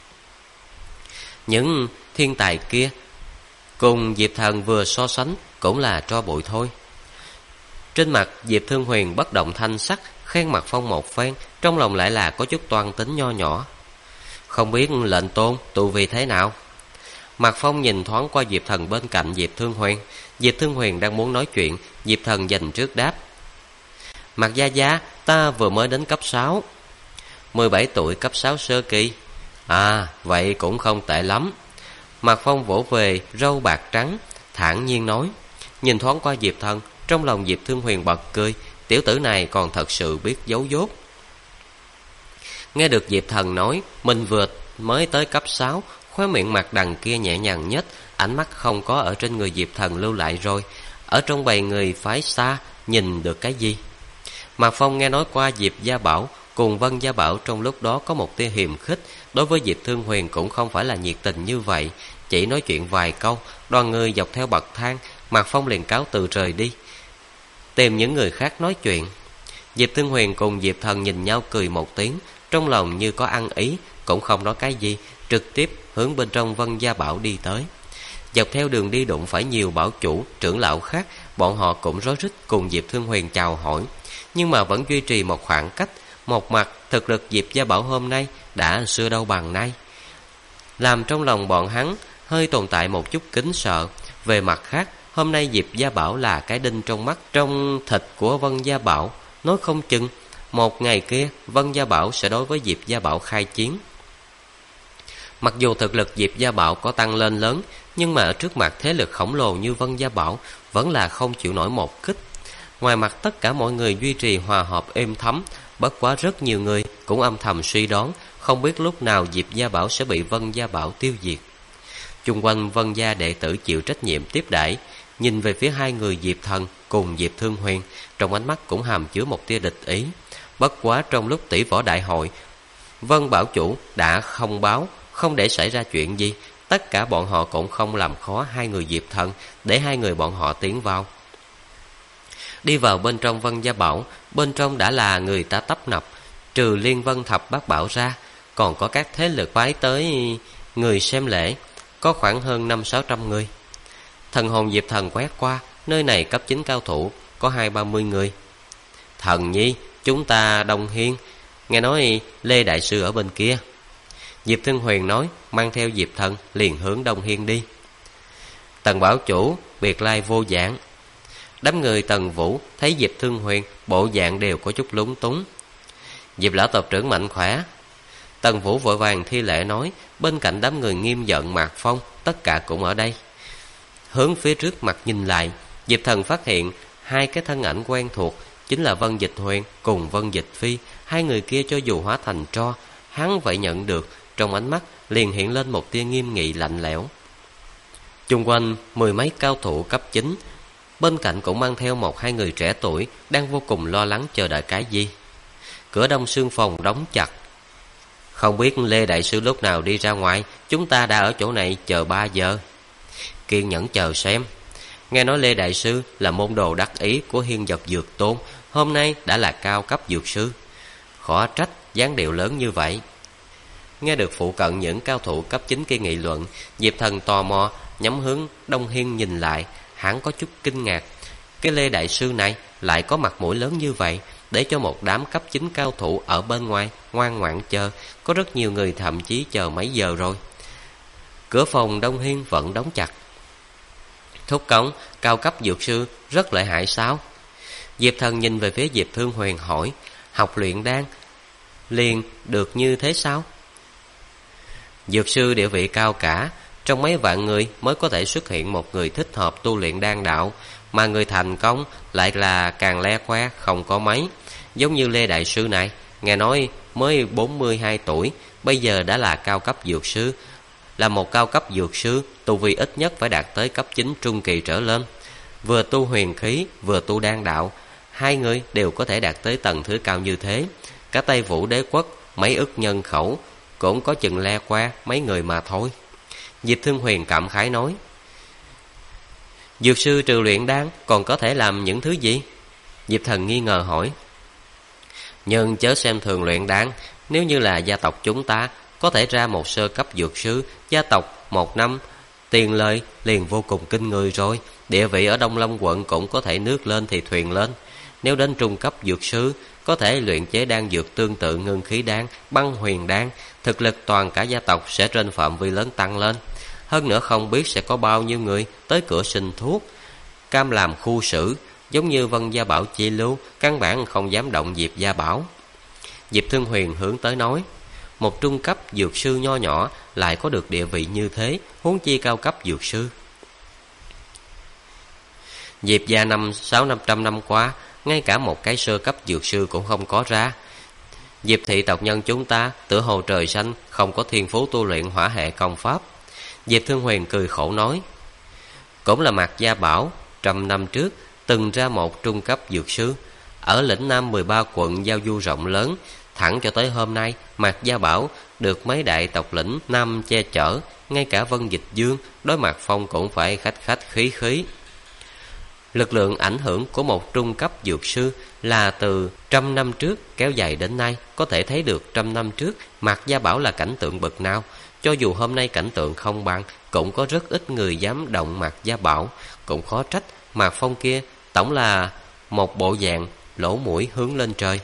Những thiên tài kia cùng Diệp Thần vừa so sánh cũng là tro bụi thôi. Trên mặt Diệp Thương Huyền bất động thanh sắc, khen Mạc Phong một phen, trong lòng lại là có chút toan tính nho nhỏ. Không biết lệnh tôn tu vi thế nào? Mạc Phong nhìn thoáng qua Diệp Thần bên cạnh Diệp Thương Huyền. Diệp Thương Huyền đang muốn nói chuyện, Diệp Thần dành trước đáp. Mạc gia gia, ta vừa mới đến cấp 6, 17 tuổi cấp 6 sơ kỳ. À, vậy cũng không tệ lắm. Mạc Phong vỗ về râu bạc trắng, thản nhiên nói. Nhìn thoáng qua Diệp Thần, trong lòng Diệp Thương Huyền bật cười. Tiểu tử này còn thật sự biết giấu dốt. Nghe được Diệp Thần nói mình vừa mới tới cấp 6, khóe miệng Mạc Đằng kia nhẹ nhàng nhếch, ánh mắt không có ở trên người Diệp Thần lưu lại rồi. Ở trong bầy người phái xa nhìn được cái gì? Mạc Phong nghe nói qua Diệp Gia Bảo cùng Vân Gia Bảo trong lúc đó có một tia hiềm khích, đối với Diệp Thương Huyền cũng không phải là nhiệt tình như vậy. Chỉ nói chuyện vài câu, đoàn người dọc theo bậc thang, Mạc Phong liền cáo từ rời đi, tìm những người khác nói chuyện. Diệp Thương Huyền cùng Diệp Thần nhìn nhau cười một tiếng, trong lòng như có ăn ý, cũng không nói cái gì, trực tiếp hướng bên trong Vân Gia Bảo đi tới. Dọc theo đường đi đụng phải nhiều bảo chủ, trưởng lão khác, bọn họ cũng rối rít cùng Diệp Thương Huyền chào hỏi, nhưng mà vẫn duy trì một khoảng cách. Một mặt thực lực Diệp Gia Bảo hôm nay đã xưa đâu bằng nay, làm trong lòng bọn hắn hơi tồn tại một chút kính sợ. Về mặt khác, hôm nay Diệp Gia Bảo là cái đinh trong mắt trong thịt của Vân Gia Bảo. Nói không chừng một ngày kia Vân Gia Bảo sẽ đối với Diệp Gia Bảo khai chiến. Mặc dù thực lực Diệp Gia Bảo có tăng lên lớn, nhưng mà ở trước mặt thế lực khổng lồ như Vân Gia Bảo vẫn là không chịu nổi một kích. Ngoài mặt tất cả mọi người duy trì hòa hợp êm thấm, bất quá rất nhiều người cũng âm thầm suy đoán, không biết lúc nào Diệp Gia Bảo sẽ bị Vân Gia Bảo tiêu diệt. Chung quanh Vân Gia đệ tử chịu trách nhiệm tiếp đãi, nhìn về phía hai người Diệp Thần cùng Diệp Thương Huyền, trong ánh mắt cũng hàm chứa một tia địch ý. Bất quá trong lúc tỷ võ đại hội, Vân Bảo chủ đã không báo, không để xảy ra chuyện gì, tất cả bọn họ cũng không làm khó hai người Diệp Thần, để hai người bọn họ tiến vào. Đi vào bên trong Vân Gia Bảo, bên trong đã là người ta tấp nập, trừ Liên Vân Thập Bát Bảo ra, còn có các thế lực phái tới người xem lễ, có khoảng hơn 500-600 người. Thần hồn Diệp Thần quét qua, nơi này cấp 9 cao thủ có 20-30 người. Thần nhi, chúng ta Đông Hiên, nghe nói Lê đại sư ở bên kia. Diệp Thương Huyền nói, mang theo Diệp Thần liền hướng Đông Hiên đi. Tần Bảo chủ biệt lai vô dạng. Đám người Tần Vũ thấy Diệp Thương Huyền bộ dạng đều có chút lúng túng. Diệp lão tộc trưởng mạnh khỏe. Tần Vũ vội vàng thi lễ nói, bên cạnh đám người nghiêm giận Mạc Phong, tất cả cũng ở đây. Hướng phía trước mặt nhìn lại, Diệp Thần phát hiện hai cái thân ảnh quen thuộc, chính là Vân Dịch Huyền cùng Vân Dịch Phi. Hai người kia cho dù hóa thành tro, hắn vậy nhận được, trong ánh mắt liền hiện lên một tia nghiêm nghị lạnh lẽo. Chung quanh mười mấy cao thủ cấp 9, bên cạnh cũng mang theo một hai người trẻ tuổi đang vô cùng lo lắng chờ đợi cái gì. Cửa đông xương phòng đóng chặt. Không biết Lê đại sư lúc nào đi ra ngoài, chúng ta đã ở chỗ này chờ 3 giờ. Kiên nhẫn chờ xem. Nghe nói Lê đại sư là môn đồ đắc ý của Hiên Vật Dược Tôn, hôm nay đã là cao cấp dược sư. Khó trách dáng điệu lớn như vậy. Nghe được phụ cận những cao thủ cấp 9 kia nghị luận, Diệp Thần tò mò nhắm hướng Đông Hiên nhìn lại, hắn có chút kinh ngạc. Cái Lê đại sư này lại có mặt mũi lớn như vậy, để cho một đám cấp 9 cao thủ ở bên ngoài ngoan ngoãn chờ. Có rất nhiều người thậm chí chờ mấy giờ rồi. Cửa phòng Đông Hiên vẫn đóng chặt. Thúc Công, cao cấp dược sư rất lợi hại sao? Diệp Thần nhìn về phía Diệp Thương Huyền hỏi. Học luyện đan liền được như thế sao? Dược sư địa vị cao cả, trong mấy vạn người mới có thể xuất hiện một người thích hợp tu luyện đan đạo, mà người thành công lại là càng le khoe không có mấy. Giống như Lê đại sư này, nghe nói mới 42 tuổi, bây giờ đã là cao cấp dược sư. Là một cao cấp dược sư, tu vi ít nhất phải đạt tới cấp 9 trung kỳ trở lên. Vừa tu huyền khí, vừa tu đan đạo, hai người đều có thể đạt tới tầng thứ cao như thế. Cả Tây Vũ đế quốc mấy ức nhân khẩu cũng có chừng le qua mấy người mà thôi. Diệp Thương Huyền cảm khái nói. Dược sư trừ luyện đan còn có thể làm những thứ gì? Diệp Thần nghi ngờ hỏi. Nhưng chớ xem thường luyện đan, nếu như là gia tộc chúng ta có thể ra một sơ cấp dược sư, gia tộc 1 năm tiền lời liền vô cùng kinh người rồi. Địa vị ở Đông Long quận cũng có thể nước lên thì thuyền lên. Nếu đến trung cấp dược sư, có thể luyện chế đan dược tương tự ngưng khí đan, băng huyền đan, thực lực toàn cả gia tộc sẽ trên phạm vi lớn tăng lên. Hơn nữa không biết sẽ có bao nhiêu người tới cửa xin thuốc, cam làm khu xử, giống như Vân Gia Bảo chi lưu, căn bản không dám động Diệp Gia Bảo. Diệp Thương Huyền hướng tới nói. Một trung cấp dược sư nho nhỏ lại có được địa vị như thế, huống chi cao cấp dược sư. Diệp gia 500 năm qua, ngay cả một cái sơ cấp dược sư cũng không có ra. Diệp thị tộc nhân chúng ta tựa hồ trời xanh, không có thiên phú tu luyện hỏa hệ công pháp. Diệp Thương Huyền cười khổ nói. Cũng là Mạc Gia Bảo 100 năm trước từng ra một trung cấp dược sư. Ở lĩnh Nam 13 quận giao du rộng lớn, thẳng cho tới hôm nay, Mạc Gia Bảo được mấy đại tộc lĩnh Nam che chở, ngay cả Vân Dịch Dương đối mặt Phong cũng phải khách khách khí khí. Lực lượng ảnh hưởng của một trung cấp dược sư là từ 100 năm trước kéo dài đến nay, có thể thấy được 100 năm trước Mạc Gia Bảo là cảnh tượng bậc nào. Cho dù hôm nay cảnh tượng không bằng, cũng có rất ít người dám động Mạc Gia Bảo. Cũng khó trách Mạc Phong kia tổng là một bộ dạng lỗ mũi hướng lên trời.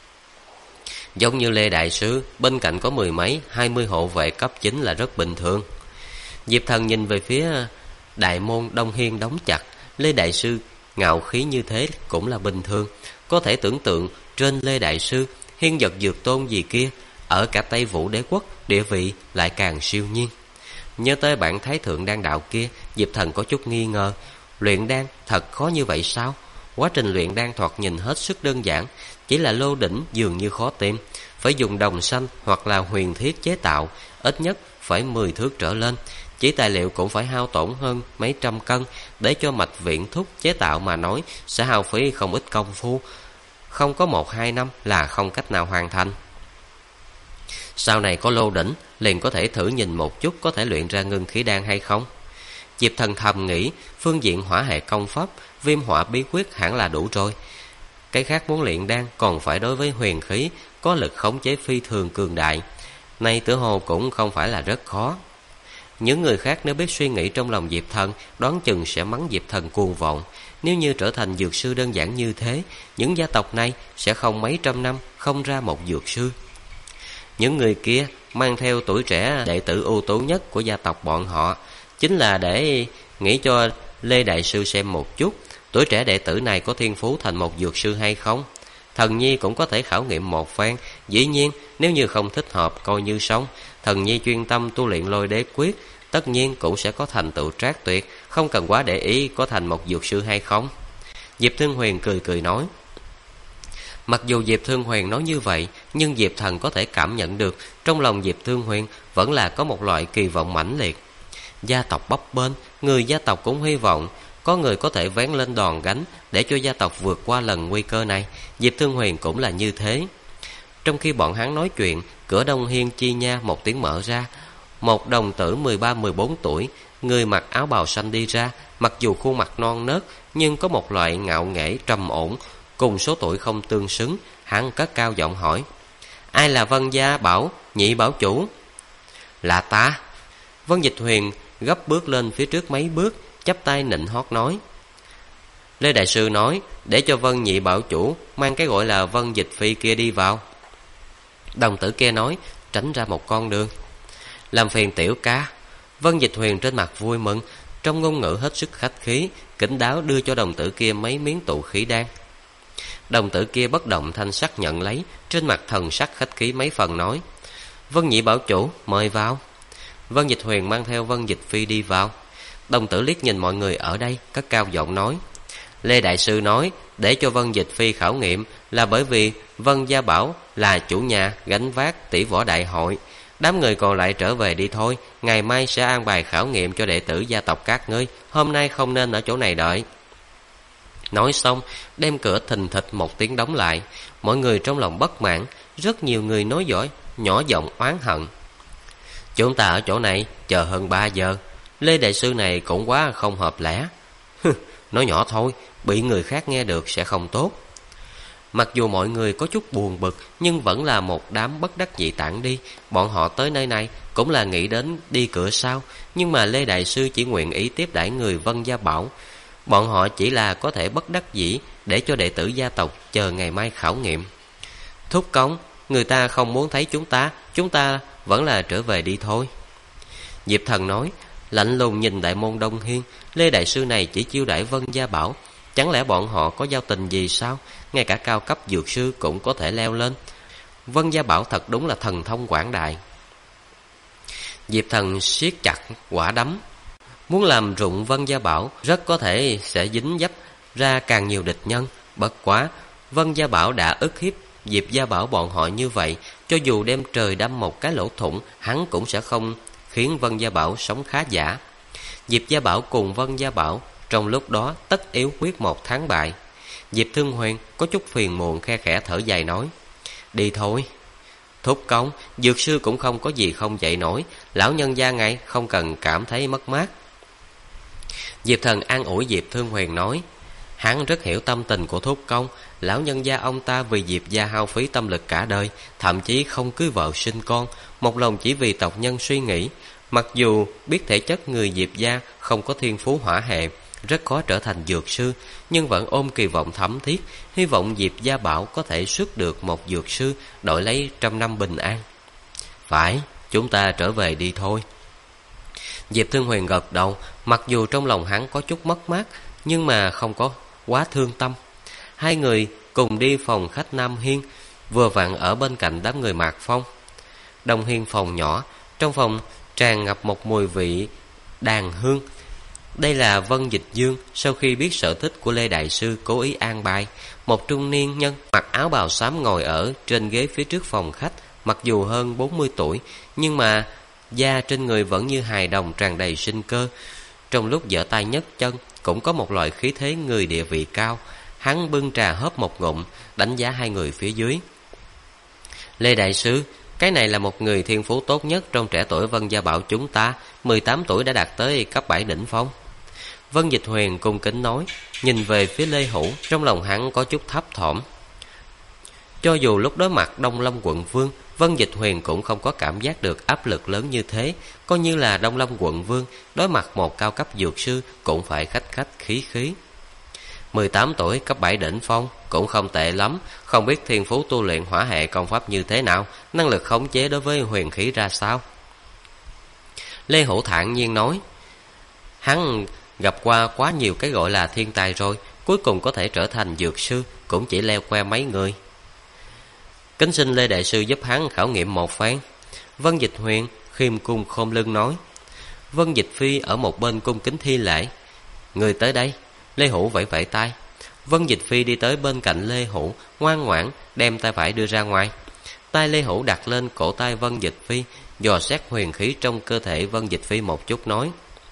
Giống như Lê đại sư, bên cạnh có mười mấy 20 hộ vệ cấp 9 là rất bình thường. Diệp Thần nhìn về phía đại môn Đông Hiên đóng chặt. Lê đại sư ngạo khí như thế cũng là bình thường. Có thể tưởng tượng trên Lê đại sư, Hiên Vật Dược Tôn gì kia, ở cả Tây Vũ đế quốc địa vị lại càng siêu nhiên. Nhớ tới bản thái thượng đan đạo kia, Diệp Thần có chút nghi ngờ. Luyện đan thật khó như vậy sao? Quá trình luyện đan thoạt nhìn hết sức đơn giản, chỉ là lô đỉnh dường như khó tìm. Phải dùng đồng xanh hoặc là huyền thiết chế tạo, ít nhất phải 10 thước trở lên. Chỉ tài liệu cũng phải hao tổn hơn mấy trăm cân. Để cho mạch viện thúc chế tạo mà nói, sẽ hao phí không ít công phu. Không có 1-2 năm là không cách nào hoàn thành. Sau này có lô đỉnh, liền có thể thử nhìn một chút có thể luyện ra ngưng khí đan hay không. Diệp Thần thầm nghĩ, phương diện hỏa hệ công pháp, viêm hỏa bí quyết hẳn là đủ rồi. Cái khác muốn luyện đan còn phải đối với huyền khí có lực khống chế phi thường cường đại. Nay tựa hồ cũng không phải là rất khó. Những người khác nếu biết suy nghĩ trong lòng Diệp Thần, đoán chừng sẽ mắng Diệp Thần cuồng vọng. Nếu như trở thành dược sư đơn giản như thế, những gia tộc này sẽ không mấy trăm năm không ra một dược sư. Những người kia mang theo tuổi trẻ đệ tử ưu tú nhất của gia tộc bọn họ, chính là để nghĩ cho Lê đại sư xem một chút, tuổi trẻ đệ tử này có thiên phú thành một dược sư hay không. Thần Nhi cũng có thể khảo nghiệm một phen. Dĩ nhiên nếu như không thích hợp coi như xong. Thần Nhi chuyên tâm tu luyện lôi đế quyết, tất nhiên cũng sẽ có thành tựu trác tuyệt, không cần quá để ý có thành một dược sư hay không. Diệp Thương Huyền cười cười nói. Mặc dù Diệp Thương Huyền nói như vậy, nhưng Diệp Thần có thể cảm nhận được trong lòng Diệp Thương Huyền vẫn là có một loại kỳ vọng mãnh liệt. Gia tộc bấp bênh, người gia tộc cũng hy vọng có người có thể vén lên đòn gánh để cho gia tộc vượt qua lần nguy cơ này. Diệp Thương Huyền cũng là như thế. Trong khi bọn hắn nói chuyện, cửa Đông Hiên chi nha một tiếng mở ra. Một đồng tử 13-14 tuổi, người mặc áo bào xanh đi ra. Mặc dù khuôn mặt non nớt, nhưng có một loại ngạo nghễ trầm ổn, cùng số tuổi không tương xứng. Hắn cất cao giọng hỏi: ai là Vân Gia Bảo, nhị bảo chủ? Là ta. Vân Dịch Huyền gấp bước lên phía trước mấy bước, chắp tay nịnh hót nói: Lê đại sư nói để cho Vân nhị bảo chủ mang cái gọi là Vân Dịch Phi kia đi vào. Đồng tử kia nói: tránh ra một con đường. Làm phiền tiểu ca. Vân Dịch Huyền trên mặt vui mừng, trong ngôn ngữ hết sức khách khí, kính đáo đưa cho đồng tử kia mấy miếng tụ khí đan. Đồng tử kia bất động thanh sắc nhận lấy, trên mặt thần sắc khách khí mấy phần nói: Vân nhị bảo chủ mời vào. Vân Dịch Huyền mang theo Vân Dịch Phi đi vào. Đồng tử liếc nhìn mọi người ở đây, cất cao giọng nói: Lê đại sư nói để cho Vân Dịch Phi khảo nghiệm là bởi vì Vân Gia Bảo là chủ nhà gánh vác tỷ võ đại hội. Đám người còn lại trở về đi thôi, ngày mai sẽ an bài khảo nghiệm cho đệ tử gia tộc các ngươi, hôm nay không nên ở chỗ này đợi. Nói xong, đem cửa thình thịch một tiếng đóng lại. Mọi người trong lòng bất mãn, rất nhiều người nói nhỏ giọng oán hận: chúng ta ở chỗ này chờ hơn 3 giờ, Lê đại sư này cũng quá không hợp lẽ. Nói nhỏ thôi, bị người khác nghe được sẽ không tốt. Mặc dù mọi người có chút buồn bực, nhưng vẫn là một đám bất đắc dĩ tản đi. Bọn họ tới nơi này cũng là nghĩ đến đi cửa sau, nhưng mà Lê đại sư chỉ nguyện ý tiếp đãi người Vân Gia Bảo. Bọn họ chỉ là có thể bất đắc dĩ để cho đệ tử gia tộc chờ ngày mai khảo nghiệm. Thúc công, người ta không muốn thấy chúng ta vẫn là trở về đi thôi. Diệp Thần nói, lạnh lùng nhìn đại môn Đông Hiên. Lê đại sư này chỉ chiêu đãi Vân Gia Bảo, chẳng lẽ bọn họ có giao tình gì sao? Ngay cả cao cấp dược sư cũng có thể leo lên. Vân Gia Bảo thật đúng là thần thông quảng đại. Diệp Thần siết chặt quả đấm, muốn làm rụng Vân Gia Bảo, rất có thể sẽ dính dấp ra càng nhiều địch nhân. Bất quá, Vân Gia Bảo đã ức hiếp Diệp Gia Bảo bọn họ như vậy, cho dù đem trời đâm một cái lỗ thủng, hắn cũng sẽ không khiến Vân Gia Bảo sống khá giả. Diệp Gia Bảo cùng Vân Gia Bảo trong lúc đó tất yếu quyết một thắng bại. Diệp Thương Huyền có chút phiền muộn khe khẽ thở dài nói: đi thôi. Thúc công, dược sư cũng không có gì không dậy nổi, lão nhân gia ngài không cần cảm thấy mất mát. Diệp Thần an ủi Diệp Thương Huyền nói: hắn rất hiểu tâm tình của thúc công, lão nhân gia ông ta vì Diệp gia hao phí tâm lực cả đời, thậm chí không cưới vợ sinh con, một lòng chỉ vì tộc nhân suy nghĩ. Mặc dù biết thể chất người Diệp gia không có thiên phú hỏa hệ, rất khó trở thành dược sư, nhưng vẫn ôm kỳ vọng thấm thiết, hy vọng Diệp Gia Bảo có thể xuất được một dược sư đổi lấy 100 năm bình an. Phải, chúng ta trở về đi thôi. Diệp Thương Huyền gật đầu, mặc dù trong lòng hắn có chút mất mát, nhưng mà không có quá thương tâm. Hai người cùng đi phòng khách Nam Hiên, vừa vặn ở bên cạnh đám người Mạc Phong. Đông Hiên phòng nhỏ, trong phòng tràn ngập một mùi vị đàn hương. Đây là Vân Dịch Dương sau khi biết sở thích của Lê đại sư cố ý an bài. Một trung niên nhân mặc áo bào xám ngồi ở trên ghế phía trước phòng khách, mặc dù hơn 40 tuổi, nhưng mà da trên người vẫn như hài đồng tràn đầy sinh cơ. Trong lúc giở tay nhấc chân cũng có một loại khí thế người địa vị cao. Hắn bưng trà hớp một ngụm, đánh giá hai người phía dưới. Lê đại sư, cái này là một người thiên phú tốt nhất trong trẻ tuổi Vân Gia Bảo chúng ta, 18 tuổi đã đạt tới cấp 7 đỉnh phong. Vân Dịch Huyền cung kính nói, nhìn về phía Lê Hữu, trong lòng hắn có chút thấp thỏm. Cho dù lúc đối mặt Đông Lâm quận vương, Vân Dịch Huyền cũng không có cảm giác được áp lực lớn như thế. Coi như là Đông Lâm quận vương, đối mặt một cao cấp dược sư cũng phải khách khách khí khí. 18 tuổi cấp 7 đỉnh phong cũng không tệ lắm, không biết thiên phú tu luyện hỏa hệ công pháp như thế nào, năng lực khống chế đối với huyền khí ra sao. Lê Hữu thản nhiên nói, hắn gặp qua quá nhiều cái gọi là thiên tài rồi, cuối cùng có thể trở thành dược sư cũng chỉ leo que mấy người. Kính xin Lê đại sư giúp hắn khảo nghiệm một phen. Vân Dịch Huyền khiêm cung khom lưng nói. Vân Dịch Phi ở một bên cung kính thi lễ. Người tới đây. Lê Hữu vẫy vẫy tay. Vân Dịch Phi đi tới bên cạnh Lê Hữu, ngoan ngoãn đem tay phải đưa ra ngoài. Tay Lê Hữu đặt lên cổ tay Vân Dịch Phi, dò xét huyền khí trong cơ thể Vân Dịch Phi một chút, nói: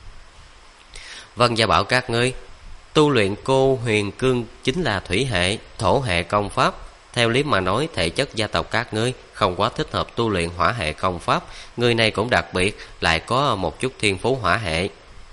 Vân gia bảo các ngươi tu luyện cô huyền cương chính là thủy hệ, thổ hệ công pháp. Theo lý mà nói, thể chất gia tộc các ngươi không quá thích hợp tu luyện hỏa hệ công pháp. Người này cũng đặc biệt, lại có một chút thiên phú hỏa hệ.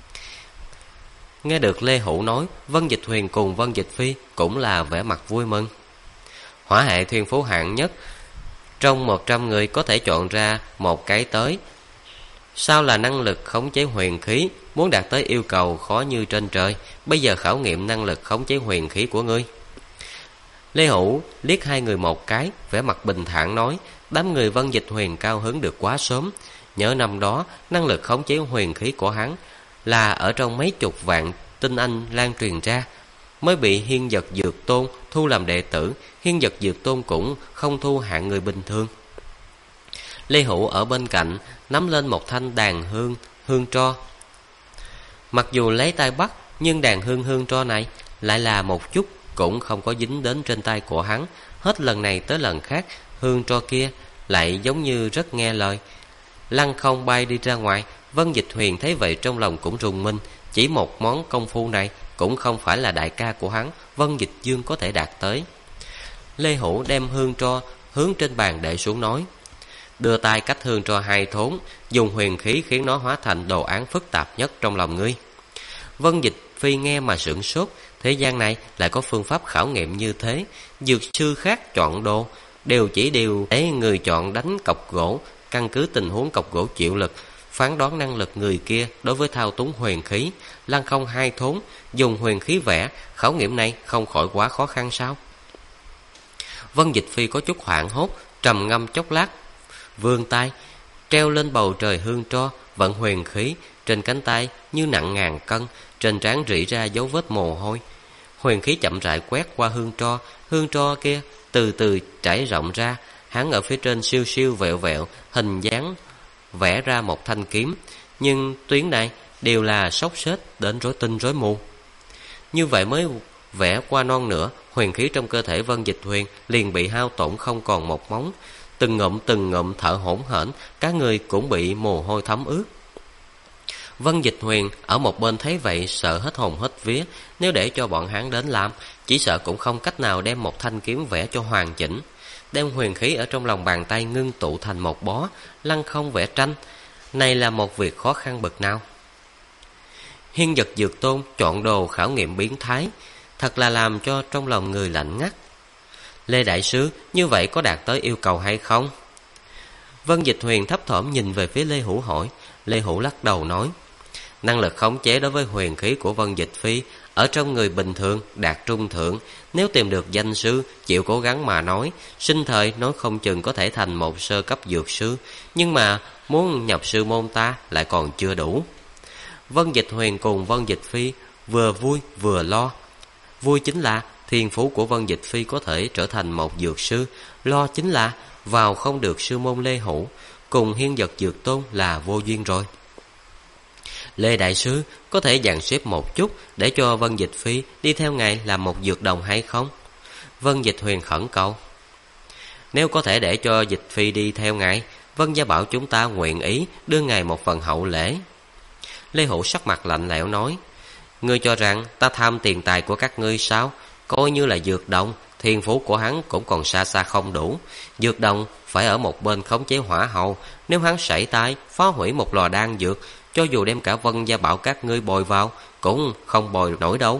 Nghe được Lê Hữu nói, Vân Dịch Huyền cùng Vân Dịch Phi cũng là vẻ mặt vui mừng. Hỏa hệ thiên phú hạng nhất, trong 100 người có thể chọn ra một cái tới. Sao là năng lực khống chế huyền khí, muốn đạt tới yêu cầu khó như trên trời. Bây giờ khảo nghiệm năng lực khống chế huyền khí của ngươi. Lê Hữu liếc hai người một cái, vẻ mặt bình thản nói: Đám người Vân Dịch Huyền cao hứng được quá sớm. Nhớ năm đó, năng lực khống chế huyền khí của hắn là ở trong mấy chục vạn tinh anh lan truyền ra, mới bị Hiên Dật Dược Tôn thu làm đệ tử. Hiên Dật Dược Tôn cũng không thu hạng người bình thường. Lê Hữu ở bên cạnh nắm lên một thanh đàn hương tro. Mặc dù lấy tay bắt, nhưng đàn hương tro này lại là một chút cũng không có dính đến trên tay của hắn. Hết lần này tới lần khác, hương tro kia lại giống như rất nghe lời, lăng không bay đi ra ngoài. Vân Dịch Huyền thấy vậy trong lòng cũng rùng mình. Chỉ một món công phu này cũng không phải là đại ca của hắn Vân Dịch Dương có thể đạt tới. Lê Hữu đem hương tro hướng trên bàn để xuống, nói: Đưa tay cách hương tro 2 thốn, dùng huyền khí khiến nó hóa thành đồ án phức tạp nhất trong lòng ngươi. Vân Dịch Phi nghe mà sửng sốt. Thế gian này lại có phương pháp khảo nghiệm như thế. Dược sư khác chọn đồ đều để người chọn đánh cọc gỗ, căn cứ tình huống cọc gỗ chịu lực, phán đoán năng lực người kia đối với thao túng huyền khí. Lăng không 2 thốn, dùng huyền khí vẽ, khảo nghiệm này không khỏi quá khó khăn sao? Vân Dịch Phi có chút hoảng hốt, trầm ngâm chốc lát, vươn tay treo lên bầu trời hương tro, vận huyền khí. Trên cánh tay như nặng ngàn cân, trên trán rỉ ra dấu vết mồ hôi. Huyền khí chậm rãi quét qua hương tro kia từ từ trải rộng ra. Hắn ở phía trên siêu siêu vẹo vẹo, hình dáng vẽ ra một thanh kiếm, nhưng tuyến này đều là xốc xếch đến rối tinh rối mù. Như vậy mới vẽ qua non nữa, huyền khí trong cơ thể Vân Dịch Huyền liền bị hao tổn không còn một móng. Từng ngụm thở hổn hển, cả người cũng bị mồ hôi thấm ướt. Vân Dịch Huyền ở một bên thấy vậy sợ hết hồn hết vía. Nếu để cho bọn hắn đến làm, chỉ sợ cũng không cách nào đem một thanh kiếm vẽ cho hoàn chỉnh. Đem huyền khí ở trong lòng bàn tay ngưng tụ thành một bó, lăng không vẽ tranh, này là một việc khó khăn bậc nào. Hiên Dật Dược Tôn chọn đồ khảo nghiệm biến thái, thật là làm cho trong lòng người lạnh ngắt. Lê đại sứ, như vậy có đạt tới yêu cầu hay không? Vân Dịch Huyền thấp thỏm nhìn về phía Lê Hữu hỏi. Lê Hữu lắc đầu nói: Năng lực khống chế đối với huyền khí của Vân Dịch Phi ở trong người bình thường đạt trung thượng. Nếu tìm được danh sư chịu cố gắng mà nói, sinh thời nói không chừng có thể thành một sơ cấp dược sư. Nhưng mà muốn nhập sư môn ta lại còn chưa đủ. Vân Dịch Huyền cùng Vân Dịch Phi vừa vui vừa lo. Vui chính là thiên phú của Vân Dịch Phi có thể trở thành một dược sư, lo chính là vào không được sư môn Lê Hữu cùng Hiên Dật Dược Tôn là vô duyên rồi. Lê đại sứ, có thể dàn xếp một chút để cho Vân Dịch Phi đi theo ngài làm một dược đồng hay không? Vân Dịch Huyền khẩn cầu. Nếu có thể để cho Dịch Phi đi theo ngài, Vân gia bảo chúng ta nguyện ý đưa ngài một phần hậu lễ. Lê Hữu sắc mặt lạnh lẽo nói: Ngươi cho rằng ta tham tiền tài của các ngươi sao? Coi như là dược đồng, thiên phú của hắn cũng còn xa xa không đủ. Dược đồng phải ở một bên khống chế hỏa hầu. Nếu hắn sảy tay phá hủy một lò đan dược, cho dù đem cả Vân gia bảo các ngươi bồi vào cũng không bồi nổi đâu.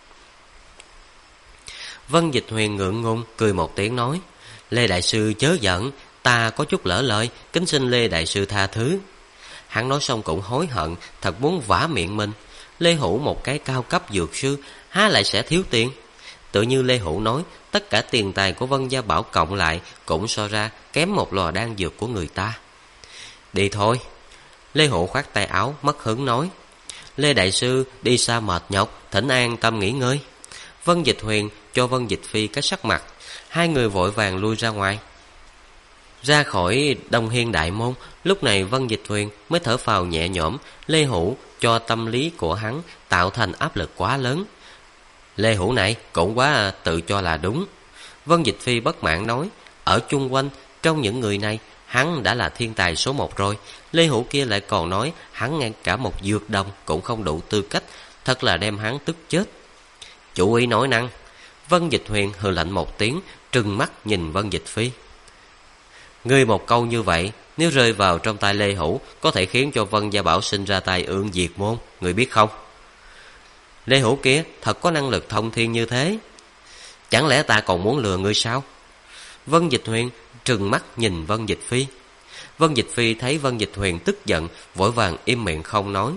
Vân Dịch Huyền ngượng ngùng cười một tiếng nói: Lê đại sư chớ giận, ta có chút lỡ lời, kính xin Lê đại sư tha thứ. Hắn nói xong cũng hối hận, thật muốn vả miệng mình. Lê Hữu một cái cao cấp dược sư, há lại sẽ thiếu tiền? Tự như Lê Hữu nói, tất cả tiền tài của Vân gia bảo cộng lại cũng so ra kém một lò đan dược của người ta. Đi thôi. Lê Hữu khoát tay áo mất hứng nói: Lê đại sư đi xa mệt nhọc, thỉnh an tâm nghỉ ngơi. Vân Dịch Huyền cho Vân Dịch Phi cái sắc mặt. Hai người vội vàng lui ra ngoài. Ra khỏi Đông Hiên đại môn, lúc này Vân Dịch Huyền mới thở phào nhẹ nhõm. Lê Hữu cho tâm lý của hắn tạo thành áp lực quá lớn. Lê Hữu này cũng quá tự cho là đúng. Vân Dịch Phi bất mãn nói, ở chung quanh trong những người này, hắn đã là thiên tài số 1 rồi. Lê Hữu kia lại còn nói hắn ngay cả một dược đồng cũng không đủ tư cách, thật là đem hắn tức chết. Chủ ý nói năng. Vân Dịch Huyền hừ lạnh một tiếng, trừng mắt nhìn Vân Dịch Phi. Ngươi một câu như vậy, nếu rơi vào trong tay Lê Hữu, có thể khiến cho Vân Gia Bảo sinh ra tai ương diệt môn, ngươi biết không? Lê Hữu kia thật có năng lực thông thiên như thế, chẳng lẽ ta còn muốn lừa ngươi sao? Vân Dịch Huyền trừng mắt nhìn Vân Dịch Phi. Vân Dịch Phi thấy Vân Dịch Huyền tức giận, vội vàng im miệng không nói.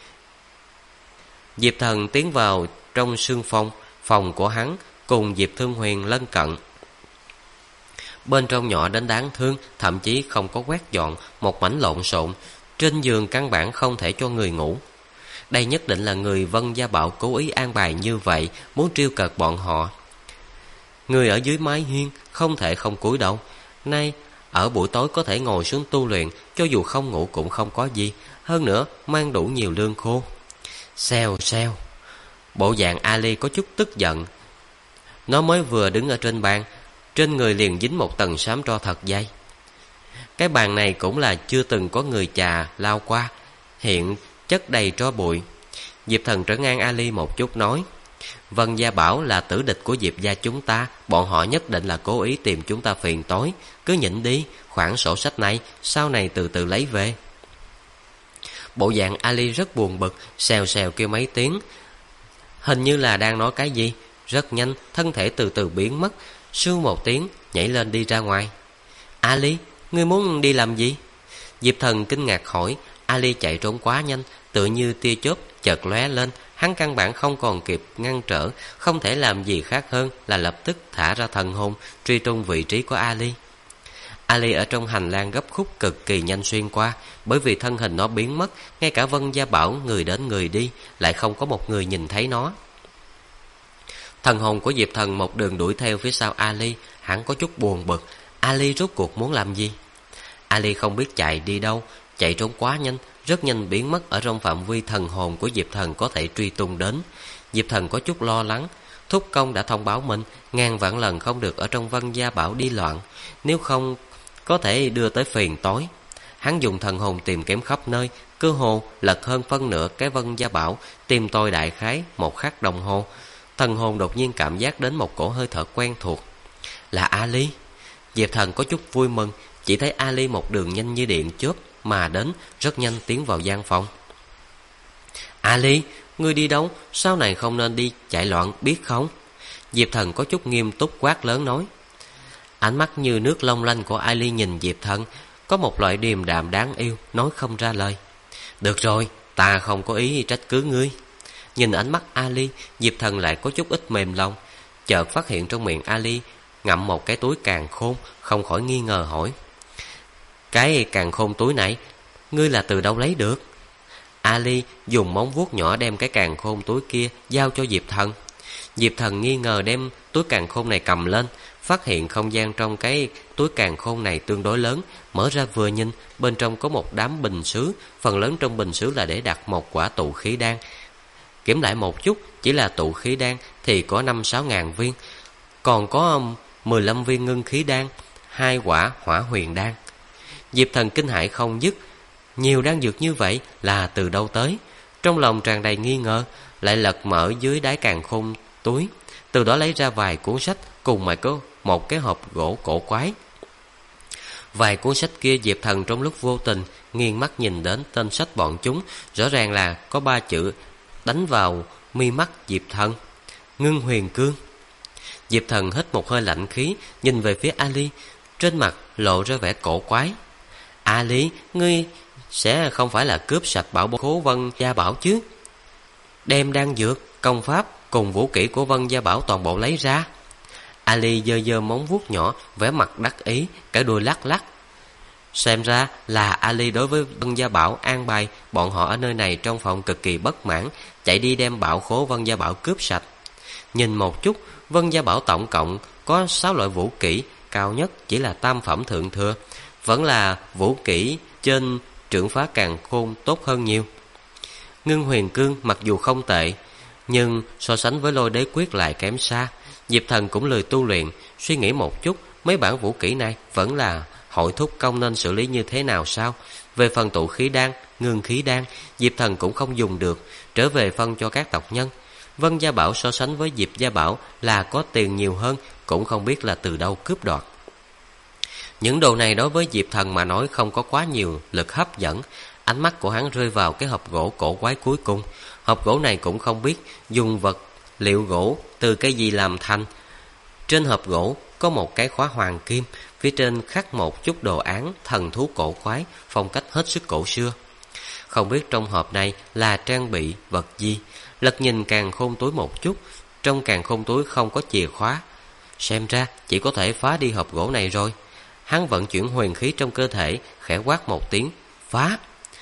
Diệp Thần tiến vào trong sương phong, phòng của hắn cùng Diệp Thương Huyền lân cận. Bên trong nhỏ đến đáng thương, thậm chí không có quét dọn, một mảnh lộn xộn, trên giường căn bản không thể cho người ngủ. Đây nhất định là người Vân Gia Bảo cố ý an bài như vậy, muốn trêu cợt bọn họ. Người ở dưới mái hiên không thể không cúi đầu. Nay ở buổi tối có thể ngồi xuống tu luyện, cho dù không ngủ cũng không có gì, hơn nữa mang đủ nhiều lương khô. Xèo xèo. Bộ dạng Ali có chút tức giận. Nó mới vừa đứng ở trên bàn, trên người liền dính một tầng xám tro thật dày. Cái bàn này cũng là chưa từng có người chà lao qua, hiện chất đầy tro bụi. Diệp Thần trấn an Ali một chút nói, Vân Gia Bảo là tử địch của Diệp gia chúng ta, bọn họ nhất định là cố ý tìm chúng ta phiền toái. Cứ nhịn đi, khoản sổ sách này sau này từ từ lấy về. Bộ dạng Ali rất buồn bực, xèo xèo kêu mấy tiếng, hình như là đang nói cái gì. Rất nhanh thân thể từ từ biến mất, sưu một tiếng nhảy lên đi ra ngoài. Ali, ngươi muốn đi làm gì? Diệp Thần kinh ngạc hỏi. Ali chạy trốn quá nhanh, tựa như tia chớp chợt lóe lên. Hắn căn bản không còn kịp ngăn trở, không thể làm gì khác hơn là lập tức thả ra thần hồn truy tung vị trí của Ali. Ali ở trong hành lang gấp khúc cực kỳ nhanh xuyên qua, bởi vì thân hình nó biến mất, ngay cả Vân Gia Bảo người đến người đi, lại không có một người nhìn thấy nó. Thần hồn của Diệp Thần một đường đuổi theo phía sau Ali, hắn có chút buồn bực. Ali rốt cuộc muốn làm gì? Ali không biết chạy đi đâu, chạy trốn quá nhanh, rất nhanh biến mất ở trong phạm vi thần hồn của Diệp Thần có thể truy tung đến. Diệp Thần có chút lo lắng. Thúc công đã thông báo mình ngàn vạn lần không được ở trong Vân Gia Bảo đi loạn, nếu không có thể đưa tới phiền toái. Hắn dùng thần hồn tìm kiếm khắp nơi, cơ hồ lật hơn phân nửa cái Vân Gia Bảo, tìm tôi đại khái một khắc đồng hồ. Thần hồn đột nhiên cảm giác đến một cổ hơi thở quen thuộc. Là Ali. Diệp Thần có chút vui mừng, chỉ thấy Ali một đường nhanh như điện chớp mà đến, rất nhanh tiến vào gian phòng. Ali, ngươi đi đâu? Sau này không nên đi chạy loạn, biết không? Diệp Thần có chút nghiêm túc quát lớn nói. Ánh mắt như nước long lanh của Ali nhìn Diệp Thần, có một loại điềm đạm đáng yêu, nói không ra lời. Được rồi, ta không có ý trách cứ ngươi. Nhìn ánh mắt Ali, Diệp Thần lại có chút ít mềm lòng. Chợt phát hiện trong miệng Ali ngậm một cái túi càn khôn, không khỏi nghi ngờ hỏi. Cái càn khôn túi này, ngươi là từ đâu lấy được? Ali dùng móng vuốt nhỏ đem cái càn khôn túi kia giao cho Diệp Thần. Diệp Thần nghi ngờ đem túi càn khôn này cầm lên, phát hiện không gian trong cái túi càn khôn này tương đối lớn, mở ra vừa nhìn, bên trong có một đám bình sứ, phần lớn trong bình sứ là để đặt một quả tụ khí đan. Kiểm lại một chút, chỉ là tụ khí đan thì có 5-6 ngàn viên, còn có 15 viên ngưng khí đan, 2 quả hỏa huyền đan. Diệp Thần kinh hãi không dứt, nhiều đan dược như vậy là từ đâu tới? Trong lòng tràn đầy nghi ngờ, lại lật mở dưới đáy càn khôn túi, từ đó lấy ra vài cuốn sách cùng một cái hộp gỗ cổ quái. Vài cuốn sách kia Diệp Thần trong lúc vô tình nghiêng mắt nhìn đến tên sách bọn chúng, rõ ràng là có 3 chữ đánh vào mi mắt Diệp Thần: Ngưng Huyền Cương. Diệp Thần hít một hơi lạnh khí, nhìn về phía Ali, trên mặt lộ ra vẻ cổ quái. Ali, ngươi sẽ không phải là cướp sạch bảo khố Vân Gia Bảo chứ? Đem đan dược, công pháp cùng vũ kỹ của Vân Gia Bảo toàn bộ lấy ra. Ali giơ giơ móng vuốt nhỏ, vẻ mặt đắc ý, cái đuôi lắc lắc. Xem ra là Ali đối với Vân Gia Bảo an bài bọn họ ở nơi này trong phòng cực kỳ bất mãn, chạy đi đem bảo khố Vân Gia Bảo cướp sạch. Nhìn một chút, Vân Gia Bảo tổng cộng có 6 loại vũ kỹ, cao nhất chỉ là tam phẩm thượng thừa, vẫn là vũ kỹ trên trưởng phá càn khôn tốt hơn nhiều. Ngưng Huyền Cương mặc dù không tệ, Nhưng so sánh với Lôi Đế Quyết lại kém xa. Diệp Thần cũng lười tu luyện, suy nghĩ một chút, mấy bản vũ kỹ này vẫn là hội thúc công nên xử lý như thế nào sao? Về phần tụ khí đan, ngưng khí đan, Diệp Thần cũng không dùng được, trở về phân cho các tộc nhân. Vân Gia Bảo so sánh với Diệp Gia Bảo là có tiền nhiều hơn, cũng không biết là từ đâu cướp đoạt. Những đồ này đối với Diệp Thần mà nói không có quá nhiều lực hấp dẫn. Ánh mắt của hắn rơi vào cái hộp gỗ cổ quái cuối cùng. Hộp gỗ này cũng không biết dùng vật liệu gỗ từ cái gì làm thành. Trên hộp gỗ có một cái khóa hoàng kim, phía trên khắc một chút đồ án thần thú cổ quái, phong cách hết sức cổ xưa. Không biết trong hộp này là trang bị vật gì. Lật nhìn càn khôn túi một chút, trong càn khôn túi không có chìa khóa. Xem ra chỉ có thể phá đi hộp gỗ này rồi. Hắn vận chuyển huyền khí trong cơ thể, khẽ quát một tiếng, phá.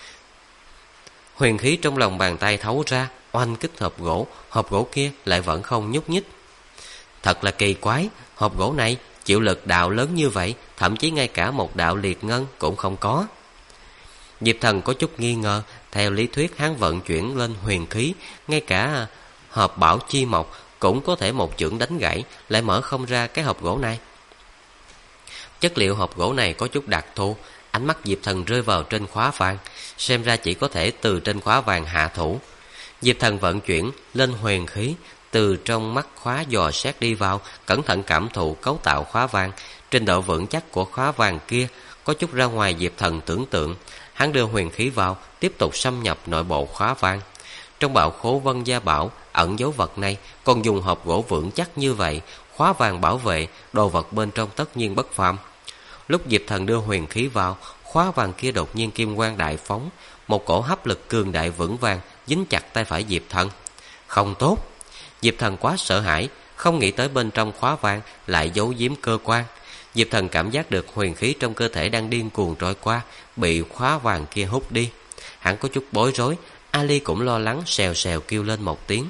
Huyền khí trong lòng bàn tay thấu ra, oanh kích hộp gỗ kia lại vẫn không nhúc nhích. Thật là kỳ quái, hộp gỗ này chịu lực đạo lớn như vậy, thậm chí ngay cả một đạo liệt ngân cũng không có. Diệp Thần có chút nghi ngờ, theo lý thuyết hắn vận chuyển lên huyền khí, ngay cả hộp bảo chi mộc cũng có thể một chưởng đánh gãy, lại mở không ra cái hộp gỗ này. Chất liệu hộp gỗ này có chút đặc thù, ánh mắt Diệp Thần rơi vào trên khóa vàng, xem ra chỉ có thể từ trên khóa vàng hạ thủ. Diệp Thần vận chuyển lên huyền khí, từ trong mắt khóa dò xét đi vào, cẩn thận cảm thụ cấu tạo khóa vàng. Trình độ vững chắc của khóa vàng kia có chút ra ngoài Diệp Thần tưởng tượng. Hắn đưa huyền khí vào, tiếp tục xâm nhập nội bộ khóa vàng. Trong bảo khố Vân Gia Bảo ẩn dấu vật này, còn dùng hộp gỗ vững chắc như vậy, khóa vàng bảo vệ, đồ vật bên trong tất nhiên bất phàm. Lúc Diệp Thần đưa huyền khí vào, khóa vàng kia đột nhiên kim quang đại phóng, một cổ hấp lực cường đại vững vàng dính chặt tay phải Diệp Thần. Không tốt! Diệp Thần quá sợ hãi, không nghĩ tới bên trong khóa vàng lại giấu giếm cơ quan. Diệp Thần cảm giác được huyền khí trong cơ thể đang điên cuồng trôi qua, bị khóa vàng kia hút đi. Hắn có chút bối rối, Ali cũng lo lắng xèo xèo kêu lên một tiếng.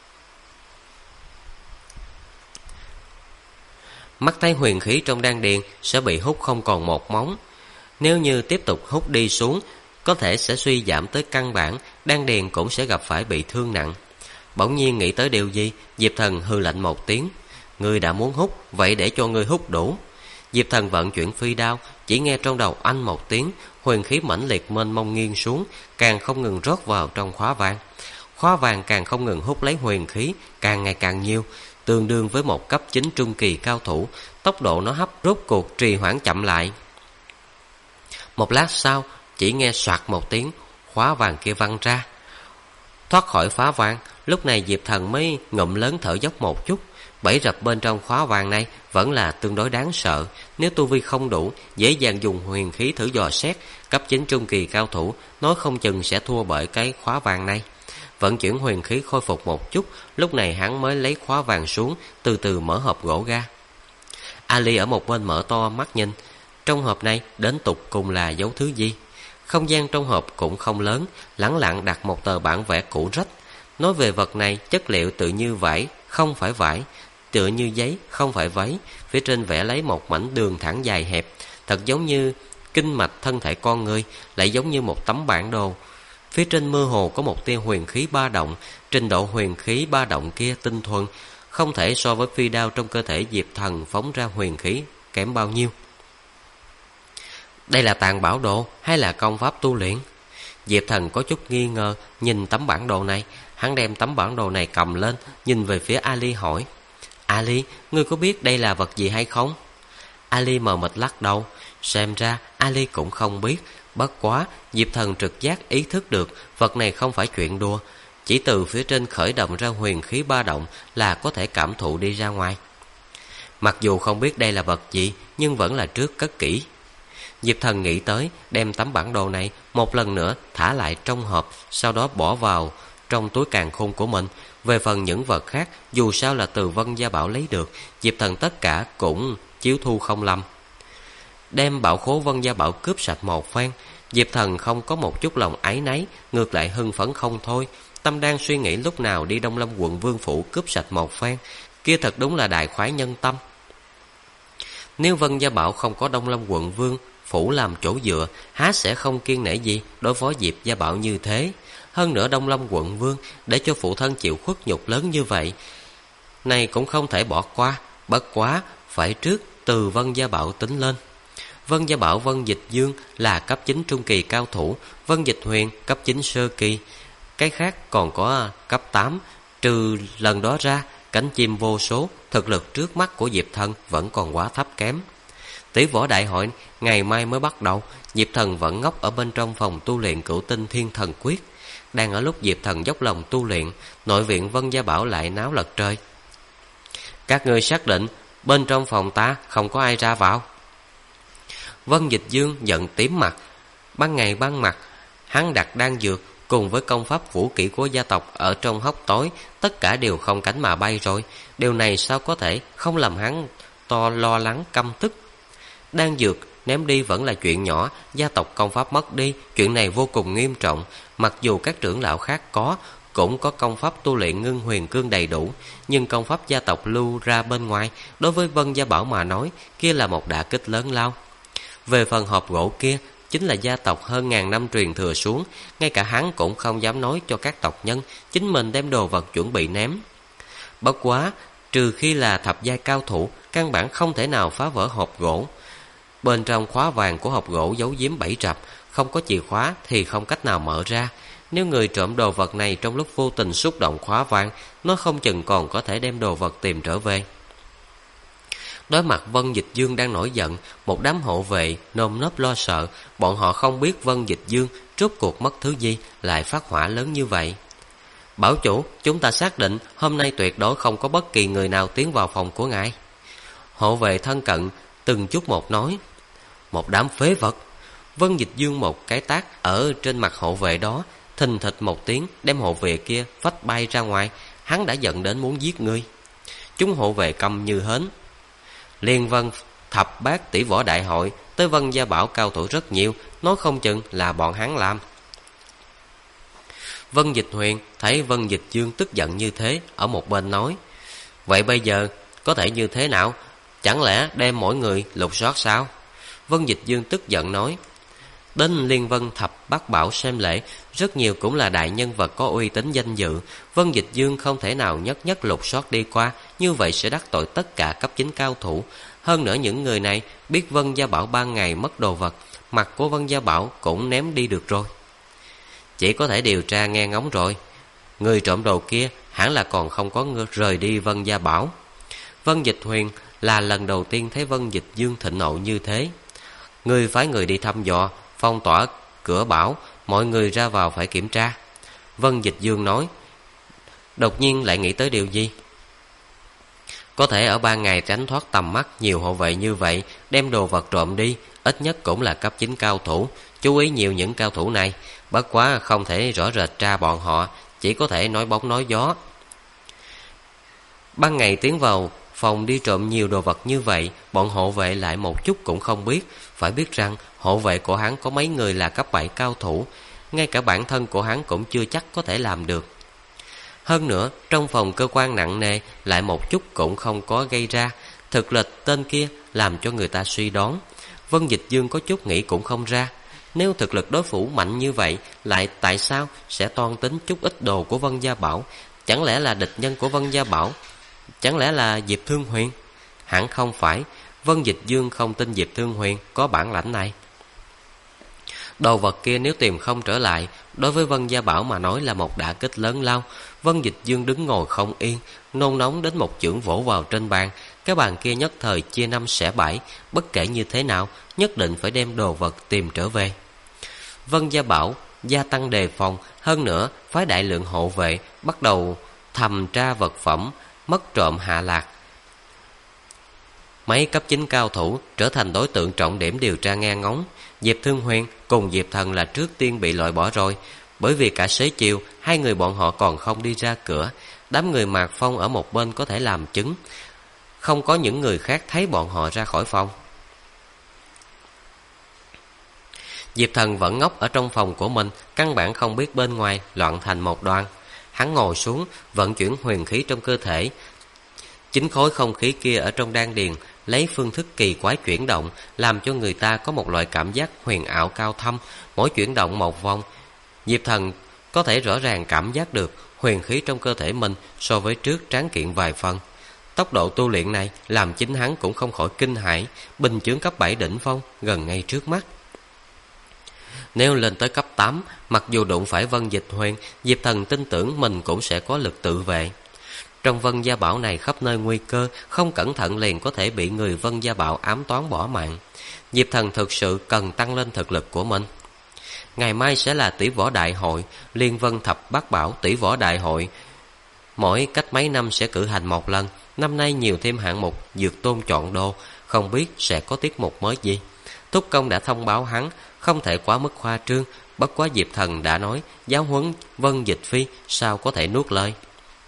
Mắt thấy huyền khí trong đan điền sẽ bị hút không còn một móng. Nếu như tiếp tục hút đi xuống, có thể sẽ suy giảm tới căn bản, đan điền cũng sẽ gặp phải bị thương nặng. Bỗng nhiên nghĩ tới điều gì, Diệp Thần hừ lạnh một tiếng. Ngươi đã muốn hút, vậy để cho ngươi hút đủ. Diệp Thần vận chuyển phi đao, chỉ nghe trong đầu anh một tiếng, huyền khí mãnh liệt mênh mông nghiêng xuống, càng không ngừng rót vào trong khóa vàng. Khóa vàng càng không ngừng hút lấy huyền khí, càng ngày càng nhiều, tương đương với một cấp 9 trung kỳ cao thủ. Tốc độ nó hấp rốt cuộc trì hoãn chậm lại. Một lát sau, chỉ nghe soạt một tiếng, khóa vàng kia văng ra. Thoát khỏi phá vàng, lúc này Diệp Thần mới ngụm lớn thở dốc một chút. Bẫy rập bên trong khóa vàng này vẫn là tương đối đáng sợ. Nếu tu vi không đủ, dễ dàng dùng huyền khí thử dò xét, cấp 9 trung kỳ cao thủ nói không chừng sẽ thua bởi cái khóa vàng này. Vận chuyển huyền khí khôi phục một chút, lúc này hắn mới lấy khóa vàng xuống, từ từ mở hộp gỗ ra. Ali ở một bên mở to mắt nhìn, trong hộp này đến tục cùng là dấu thứ gì? Không gian trong hộp cũng không lớn, lẳng lặng đặt một tờ bản vẽ cũ rách. Nói về vật này, chất liệu tự như vải, không phải vải, tựa như giấy, không phải váy. Phía trên vẽ lấy một mảnh đường thẳng dài hẹp, thật giống như kinh mạch thân thể con người, lại giống như một tấm bản đồ. Phía trên mơ hồ có một tia huyền khí ba động, trình độ huyền khí ba động kia tinh thuần, không thể so với phi đao trong cơ thể Diệp Thần phóng ra huyền khí kém bao nhiêu. Đây là tàng bảo đồ hay là công pháp tu luyện? Diệp Thần có chút nghi ngờ nhìn tấm bản đồ này. Hắn đem tấm bản đồ này cầm lên, nhìn về phía Ali hỏi: Ali, ngươi có biết đây là vật gì hay không? Ali mờ mịt lắc đầu. Xem ra Ali cũng không biết. Bất quá Diệp Thần trực giác ý thức được vật này không phải chuyện đùa. Chỉ từ phía trên khởi động ra huyền khí ba động là có thể cảm thụ đi ra ngoài. Mặc dù không biết đây là vật gì, nhưng vẫn là trước cất kỹ. Diệp Thần nghĩ tới đem tấm bản đồ này một lần nữa thả lại trong hộp, sau đó bỏ vào trong túi càn khôn của mình. Về phần những vật khác, dù sao là từ Vân Gia Bảo lấy được, Diệp Thần tất cả cũng chiếu thu không lầm. Đem bảo khố Vân Gia Bảo cướp sạch một phen, Diệp Thần không có một chút lòng áy náy, ngược lại hưng phấn không thôi. Tâm đang suy nghĩ lúc nào đi Đông Lâm quận Vương phủ cướp sạch một phen, kia thật đúng là đại khoái nhân tâm. Nếu Vân Gia Bảo không có Đông Lâm quận Vương phủ làm chỗ dựa, há sẽ không kiêng nể gì đối phó Diệp Gia Bảo như thế. Hơn nữa Đông Lâm quận vương để cho phụ thân chịu khuất nhục lớn như vậy này cũng không thể bỏ qua. Bất quá phải trước từ Vân Gia Bảo tính lên. Vân Gia Bảo Vân Dịch Dương là cấp 9 trung kỳ cao thủ, Vân Dịch Huyền cấp 9 sơ kỳ, cái khác còn có cấp 8. Trừ lần đó ra, cánh chim vô số, thực lực trước mắt của Diệp Thần vẫn còn quá thấp kém. Tỷ võ đại hội ngày mai mới bắt đầu, Diệp Thần vẫn ngốc ở bên trong phòng tu luyện Cửu Tinh Thiên Thần Quyết. Đang ở lúc Diệp Thần dốc lòng tu luyện, nội viện Vân Gia Bảo lại náo lật trời. Các ngươi xác định bên trong phòng ta không có ai ra vào? Vân Dịch Dương giận tím mặt. Ban ngày ban mặt, hắn đặt đan dược cùng với công pháp vũ kỹ của gia tộc ở trong hốc tối, tất cả đều không cánh mà bay rồi. Điều này sao có thể không làm hắn lo lắng căm tức. Đan dược ném đi vẫn là chuyện nhỏ, gia tộc công pháp mất đi, chuyện này vô cùng nghiêm trọng. Mặc dù các trưởng lão khác cũng có công pháp tu luyện ngưng huyền cương đầy đủ, nhưng công pháp gia tộc lưu ra bên ngoài, đối với Vân Gia Bảo mà nói, kia là một đả kích lớn lao. Về phần hộp gỗ kia, chính là gia tộc hơn ngàn năm truyền thừa xuống, ngay cả hắn cũng không dám nói cho các tộc nhân chính mình đem đồ vật chuẩn bị ném. Bất quá, trừ khi là thập giai cao thủ, căn bản không thể nào phá vỡ hộp gỗ. Bên trong khóa vàng của hộp gỗ giấu giếm 7 trập, không có chìa khóa thì không cách nào mở ra. Nếu người trộm đồ vật này trong lúc vô tình xúc động khóa vàng, nó không chừng còn có thể đem đồ vật tìm trở về. Đối mặt Vân Dịch Dương đang nổi giận, một đám hộ vệ nơm nớp lo sợ. Bọn họ không biết Vân Dịch Dương rốt cuộc mất thứ gì lại phát hỏa lớn như vậy. Bảo chủ, chúng ta xác định hôm nay tuyệt đối không có bất kỳ người nào tiến vào phòng của ngài. Hộ vệ thân cận từng chút một nói. Một đám phế vật. Vân Dịch Dương một cái tát ở trên mặt hộ vệ đó, thình thịch một tiếng đem hộ vệ kia phách bay ra ngoài. Hắn đã giận đến muốn giết ngươi. Chúng hộ vệ câm như hến. Liên Vân thập bát tỷ võ đại hội, tới Vân Gia Bảo cao thủ rất nhiều, nói không chừng là bọn hắn làm. Vân Dịch Huyền thấy Vân Dịch Dương tức giận như thế, ở một bên nói: vậy bây giờ có thể như thế nào? Chẳng lẽ đem mỗi người lục soát sao? Vân Dịch Dương tức giận nói: đến Liên Vân thập bát bảo xem lễ, rất nhiều cũng là đại nhân vật có uy tín danh dự. Vân Dịch Dương không thể nào nhất nhất lục soát đi qua, như vậy sẽ đắc tội tất cả cấp 9 cao thủ. Hơn nữa những người này biết Vân Gia Bảo ban ngày mất đồ vật, mặt của Vân Gia Bảo cũng ném đi được rồi. Chỉ có thể điều tra nghe ngóng rồi. Người trộm đồ kia hẳn là còn không có rời đi Vân Gia Bảo. Vân Dịch Huyền là lần đầu tiên thấy Vân Dịch Dương thịnh nộ như thế. Người phái người đi thăm dò, phong tỏa cửa bảo, mọi người ra vào phải kiểm tra. Vân Dịch Dương nói. Đột nhiên lại nghĩ tới điều gì? Có thể ở ban ngày tránh thoát tầm mắt nhiều hộ vệ như vậy, đem đồ vật trộm đi, ít nhất cũng là cấp 9 cao thủ. Chú ý nhiều những cao thủ này, bất quá không thể rõ rệt tra bọn họ, chỉ có thể nói bóng nói gió. Ban ngày tiến vào phòng đi trộm nhiều đồ vật như vậy, bọn hộ vệ lại một chút cũng không biết. Phải biết rằng hộ vệ của hắn có mấy người là cấp 7 cao thủ, ngay cả bản thân của hắn cũng chưa chắc có thể làm được. Hơn nữa, trong phòng cơ quan nặng nề lại một chút cũng không có gây ra. Thực lực tên kia làm cho người ta suy đoán. Vân Dịch Dương có chút nghĩ cũng không ra. Nếu thực lực đối thủ mạnh như vậy, lại tại sao sẽ toan tính chút ít đồ của Vân Gia Bảo? Chẳng lẽ là địch nhân của Vân Gia Bảo? Chẳng lẽ là Diệp Thương Huyền? Hẳn không phải. Vân Dịch Dương không tin Diệp Thương Huyền có bản lãnh này. Đồ vật kia nếu tìm không trở lại, đối với Vân Gia Bảo mà nói là một đả kích lớn lao. Vân Dịch Dương đứng ngồi không yên, nôn nóng đến một chưởng vỗ vào trên bàn. Cái bàn kia nhất thời chia 5 xẻ 7. Bất kể như thế nào, nhất định phải đem đồ vật tìm trở về. Vân Gia Bảo gia tăng đề phòng, hơn nữa phái đại lượng hộ vệ bắt đầu thẩm tra vật phẩm mất trộm hạ lạc. Mấy cấp 9 cao thủ trở thành đối tượng trọng điểm điều tra nghe ngóng. Diệp Thương Huyền cùng Diệp Thần là trước tiên bị loại bỏ rồi, bởi vì cả xế chiều hai người bọn họ còn không đi ra cửa. Đám người Mạc Phong ở một bên có thể làm chứng, không có những người khác thấy bọn họ ra khỏi phòng. Diệp Thần vẫn ngốc ở trong phòng của mình, căn bản không biết bên ngoài loạn thành một đoàn. Hắn ngồi xuống, vận chuyển huyền khí trong cơ thể. Chính khối không khí kia ở trong đan điền lấy phương thức kỳ quái chuyển động, làm cho người ta có một loại cảm giác huyền ảo cao thâm. Mỗi chuyển động một vòng, Diệp Thần có thể rõ ràng cảm giác được huyền khí trong cơ thể mình so với trước tráng kiện vài phần. Tốc độ tu luyện này làm chính hắn cũng không khỏi kinh hãi, bình chướng cấp 7 đỉnh phong gần ngay trước mắt. Nếu lên tới cấp 8, mặc dù đụng phải Vân Dịch Huyền, Diệp Thần tin tưởng mình cũng sẽ có lực tự vệ. Trong Vân Gia Bảo này khắp nơi nguy cơ, không cẩn thận liền có thể bị người Vân Gia Bảo ám toán bỏ mạng. Diệp Thần thực sự cần tăng lên thực lực của mình. Ngày mai sẽ là tỷ võ đại hội, Liên Vân Thập Bát Bảo tỷ võ đại hội. Mỗi cách mấy năm sẽ cử hành một lần, năm nay nhiều thêm hạng mục dược tôn chọn đô, không biết sẽ có tiết mục mới gì. Thúc Công đã thông báo hắn, không thể quá mức khoa trương, bất quá Diệp Thần đã nói, giáo huấn Vân Dịch Phi sao có thể nuốt lời.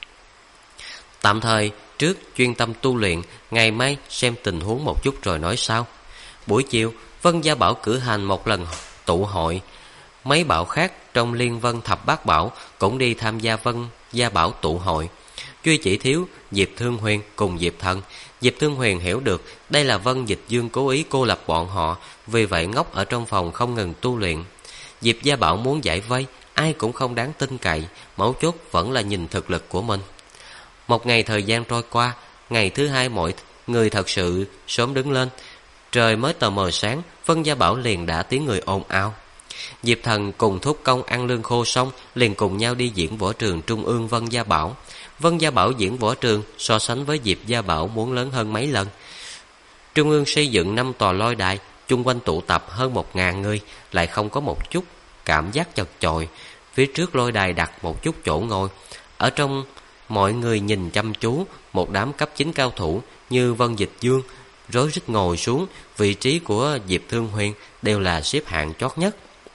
Tạm thời trước chuyên tâm tu luyện, ngày mai xem tình huống một chút rồi nói sau. Buổi chiều, Vân Gia Bảo cử hành một lần tụ hội. Mấy bảo khác trong Liên Vân Thập Bát Bảo cũng đi tham gia Vân Gia Bảo tụ hội. Duy chỉ thiếu Diệp Thương Huyền cùng Diệp Thần. Diệp Thương Huyền hiểu được đây là Vân Dịch Dương cố ý cô lập bọn họ, vì vậy ngốc ở trong phòng không ngừng tu luyện. Diệp Gia Bảo muốn giải vây, ai cũng không đáng tin cậy, mấu chốt vẫn là nhìn thực lực của mình. Một ngày thời gian trôi qua, ngày thứ hai mọi người thật sự sớm đứng lên. Trời mới tờ mờ sáng, Vân Gia Bảo liền đã tiếng người ồn ào. Diệp Thần cùng Thúc Công ăn lương khô xong, liền cùng nhau đi diễn võ trường Trung ương Vân Gia Bảo. Vân Gia Bảo diễn võ trường so sánh với Diệp Gia Bảo muốn lớn hơn mấy lần. Trung ương xây dựng 5 tòa lôi đài, chung quanh tụ tập hơn 1000 người, lại không có một chút cảm giác chật chội. Phía trước lôi đài đặt một chút chỗ ngồi. Ở trong mọi người nhìn chăm chú, một đám cấp 9 cao thủ như Vân Dịch Dương rối rít ngồi xuống, vị trí của Diệp Thương Huyền đều là xếp hạng chót nhất.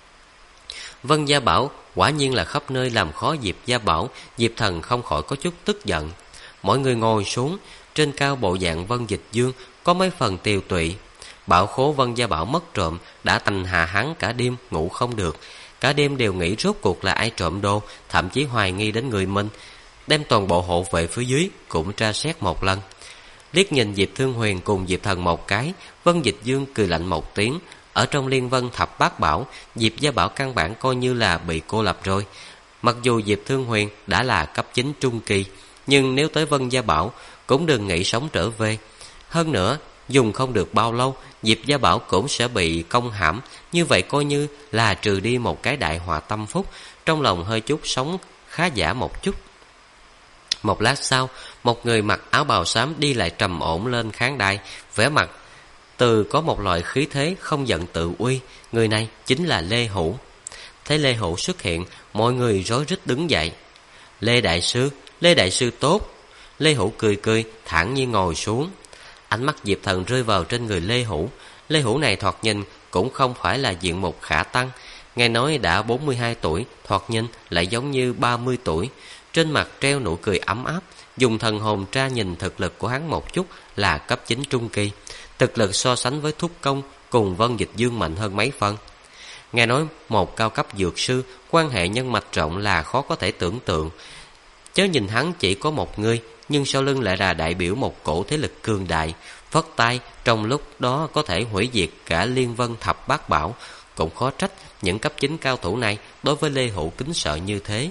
Vân Gia Bảo quả nhiên là khắp nơi làm khó Diệp Gia Bảo. Diệp Thần không khỏi có chút tức giận. Mọi người ngồi xuống, trên cao bộ dạng Vân Dịch Dương có mấy phần tiều tụy. Bảo khố Vân Gia Bảo mất trộm đã thành hà hắn cả đêm ngủ không được. Cả đêm đều nghĩ rốt cuộc là ai trộm đồ, thậm chí hoài nghi đến người mình. Đem toàn bộ hộ vệ phía dưới cũng tra xét một lần. Liếc nhìn Diệp Thương Huyền cùng Diệp Thần một cái, Vân Dịch Dương cười lạnh một tiếng. Ở trong Liên Vân Thập Bát Bảo, Diệp Gia Bảo căn bản coi như là bị cô lập rồi. Mặc dù Diệp Thương Huyền đã là cấp 9 trung kỳ, nhưng nếu tới Vân Gia Bảo cũng đừng nghĩ sống trở về. Hơn nữa, dùng không được bao lâu, Diệp Gia Bảo cũng sẽ bị công hãm. Như vậy coi như là trừ đi một cái đại họa tâm phúc. Trong lòng hơi chút sống khá giả một chút. Một lát sau, một người mặc áo bào xám đi lại trầm ổn lên khán đài, vẻ mặt từ có một loại khí thế không giận tự uy. Người này chính là Lê Hữu. Thấy Lê Hữu xuất hiện, mọi người rối rít đứng dậy. Lê Đại Sư tốt. Lê Hữu cười cười, thản nhiên ngồi xuống. Ánh mắt Diệp Thần rơi vào trên người Lê Hữu. Lê Hữu này thoạt nhìn cũng không phải là diện mục khả tăng. Nghe nói đã 42 tuổi, thoạt nhìn lại giống như 30 tuổi. Trên mặt treo nụ cười ấm áp. Dùng thần hồn tra nhìn thực lực của hắn một chút là cấp 9 trung kỳ. Thực lực so sánh với Thúc Công cùng Vân Dịch Dương mạnh hơn mấy phần. Nghe nói một cao cấp dược sư, quan hệ nhân mạch rộng là khó có thể tưởng tượng. Chớ nhìn hắn chỉ có một người, nhưng sau lưng lại là đại biểu một cổ thế lực cường đại. Phất tay trong lúc đó có thể hủy diệt cả Liên Vân Thập Bát Bảo. Cũng khó trách những cấp 9 cao thủ này đối với Lê Hữu kính sợ như thế.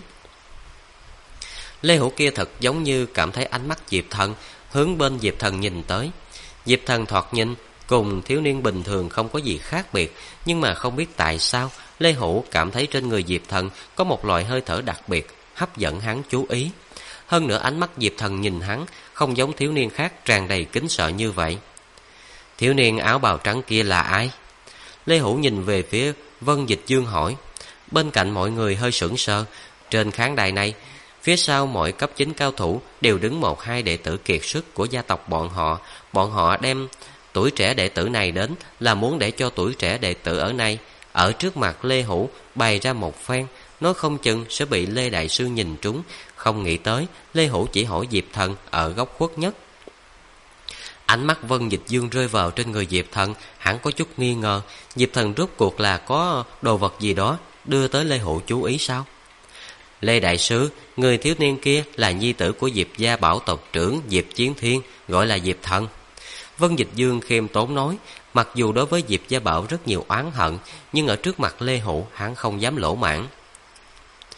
Lê Hữu kia thật giống như cảm thấy ánh mắt Diệp Thần, hướng bên Diệp Thần nhìn tới. Diệp Thần thoạt nhìn cùng thiếu niên bình thường không có gì khác biệt, nhưng mà không biết tại sao Lê Hữu cảm thấy trên người Diệp Thần có một loại hơi thở đặc biệt, hấp dẫn hắn chú ý. Hơn nữa ánh mắt Diệp Thần nhìn hắn không giống thiếu niên khác tràn đầy kính sợ như vậy. Thiếu niên áo bào trắng kia là ai? Lê Hữu nhìn về phía Vân Dịch Dương hỏi. Bên cạnh mọi người hơi sững sờ. Trên khán đài này, phía sau mỗi cấp 9 cao thủ đều đứng 1-2 đệ tử kiệt xuất của gia tộc bọn họ. Bọn họ đem tuổi trẻ đệ tử này đến là muốn để cho tuổi trẻ đệ tử ở này ở trước mặt Lê Hữu bày ra một phen, nói không chừng sẽ bị Lê Đại Sư nhìn trúng. Không nghĩ tới Lê Hữu chỉ hỏi Diệp Thần ở góc khuất nhất. Ánh mắt Vân Dịch Dương rơi vào trên người Diệp Thần, hắn có chút nghi ngờ Diệp Thần rốt cuộc là có đồ vật gì đó đưa tới Lê Hữu chú ý sao? Lê Đại Sư, người thiếu niên kia là nhi tử của Diệp Gia Bảo tộc trưởng Diệp Chiến Thiên, gọi là Diệp Thần. Vân Dịch Dương khiêm tốn nói, mặc dù đối với Diệp Gia Bảo rất nhiều oán hận, nhưng ở trước mặt Lê Hữu hắn không dám lỗ mãng.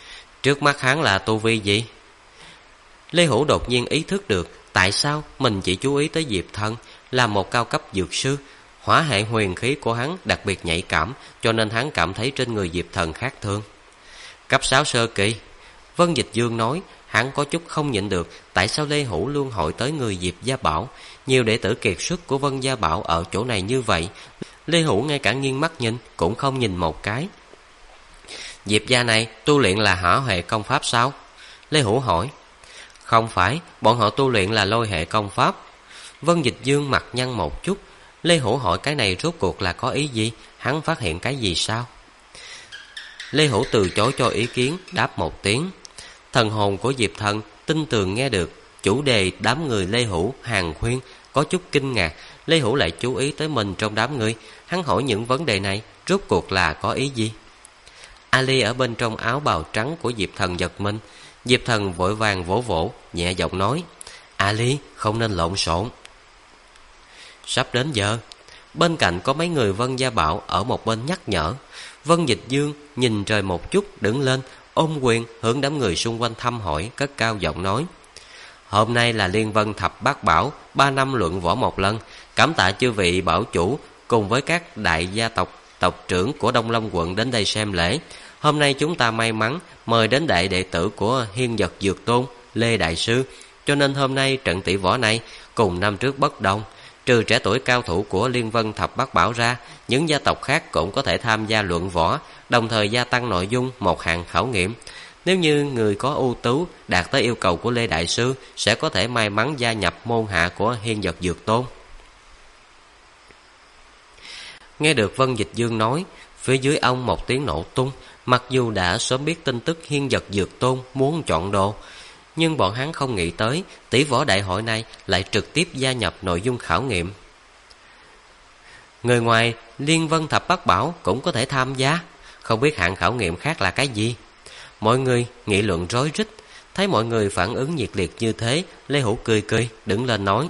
Trước mắt hắn là tu vi gì? Lê Hữu đột nhiên ý thức được tại sao mình chỉ chú ý tới Diệp Thần là một cao cấp dược sư. Hỏa hệ huyền khí của hắn đặc biệt nhạy cảm, cho nên hắn cảm thấy trên người Diệp Thần khác thường. Cấp 6 sơ kỳ. Vân Dịch Dương nói. Hắn có chút không nhịn được tại sao Lê Hữu luôn hỏi tới người Diệp Gia Bảo. Nhiều đệ tử kiệt xuất của Vân Gia Bảo ở chỗ này như vậy, Lê Hữu ngay cả nghiêng mắt nhìn cũng không nhìn một cái. Diệp gia này tu luyện là hỏa hệ công pháp sao? Lê Hữu hỏi. Không phải, bọn họ tu luyện là lôi hệ công pháp. Vân Dịch Dương mặt nhăn một chút. Lê Hữu hỏi cái này rốt cuộc là có ý gì? Hắn phát hiện cái gì sao? Lê Hữu từ chối cho ý kiến, đáp một tiếng. Thần hồn của Diệp Thần tinh tường nghe được chủ đề đám người Lê Hữu hàn khuyên, có chút kinh ngạc. Lê Hữu lại chú ý tới mình trong đám người. Hắn hỏi những vấn đề này rốt cuộc là có ý gì? Ali ở bên trong áo bào trắng của Diệp Thần giật mình. Diệp Thần vội vàng vỗ vỗ, nhẹ giọng nói. Ali, không nên lộn xộn. Sắp đến giờ. Bên cạnh có mấy người Vân Gia Bảo ở một bên nhắc nhở. Vân Dịch Dương nhìn trời một chút, đứng lên, ôm quyền hướng đám người xung quanh thăm hỏi, cất cao giọng nói. Hôm nay là Liên Vân Thập Bát Bảo 3 năm luận võ một lần. Cảm tạ chư vị bảo chủ cùng với các đại gia tộc tộc trưởng của Đông Long quận đến đây xem lễ. Hôm nay chúng ta may mắn mời đến đại đệ tử của Hiên Vật Dược Tôn Lê Đại Sư, cho nên hôm nay trận tỷ võ này cùng năm trước bất đồng. Trừ trẻ tuổi cao thủ của Liên Vân Thập Bát Bảo ra, những gia tộc khác cũng có thể tham gia luận võ, đồng thời gia tăng nội dung một hạng khảo nghiệm. Nếu như người có ưu tú đạt tới yêu cầu của Lê Đại Sư, sẽ có thể may mắn gia nhập môn hạ của Hiên Vật Dược Tôn. Nghe được Vân Dịch Dương nói, phía dưới ông một tiếng nổ tung. Mặc dù đã sớm biết tin tức Hiên Vật Dược Tôn muốn chọn đồ, nhưng bọn hắn không nghĩ tới tỷ võ đại hội này lại trực tiếp gia nhập nội dung khảo nghiệm. Người ngoài Liên Vân Thập Bát Bảo cũng có thể tham gia, không biết hạng khảo nghiệm khác là cái gì. Mọi người nghị luận rối rít. Thấy mọi người phản ứng nhiệt liệt như thế, Lê Hữu cười cười đứng lên nói.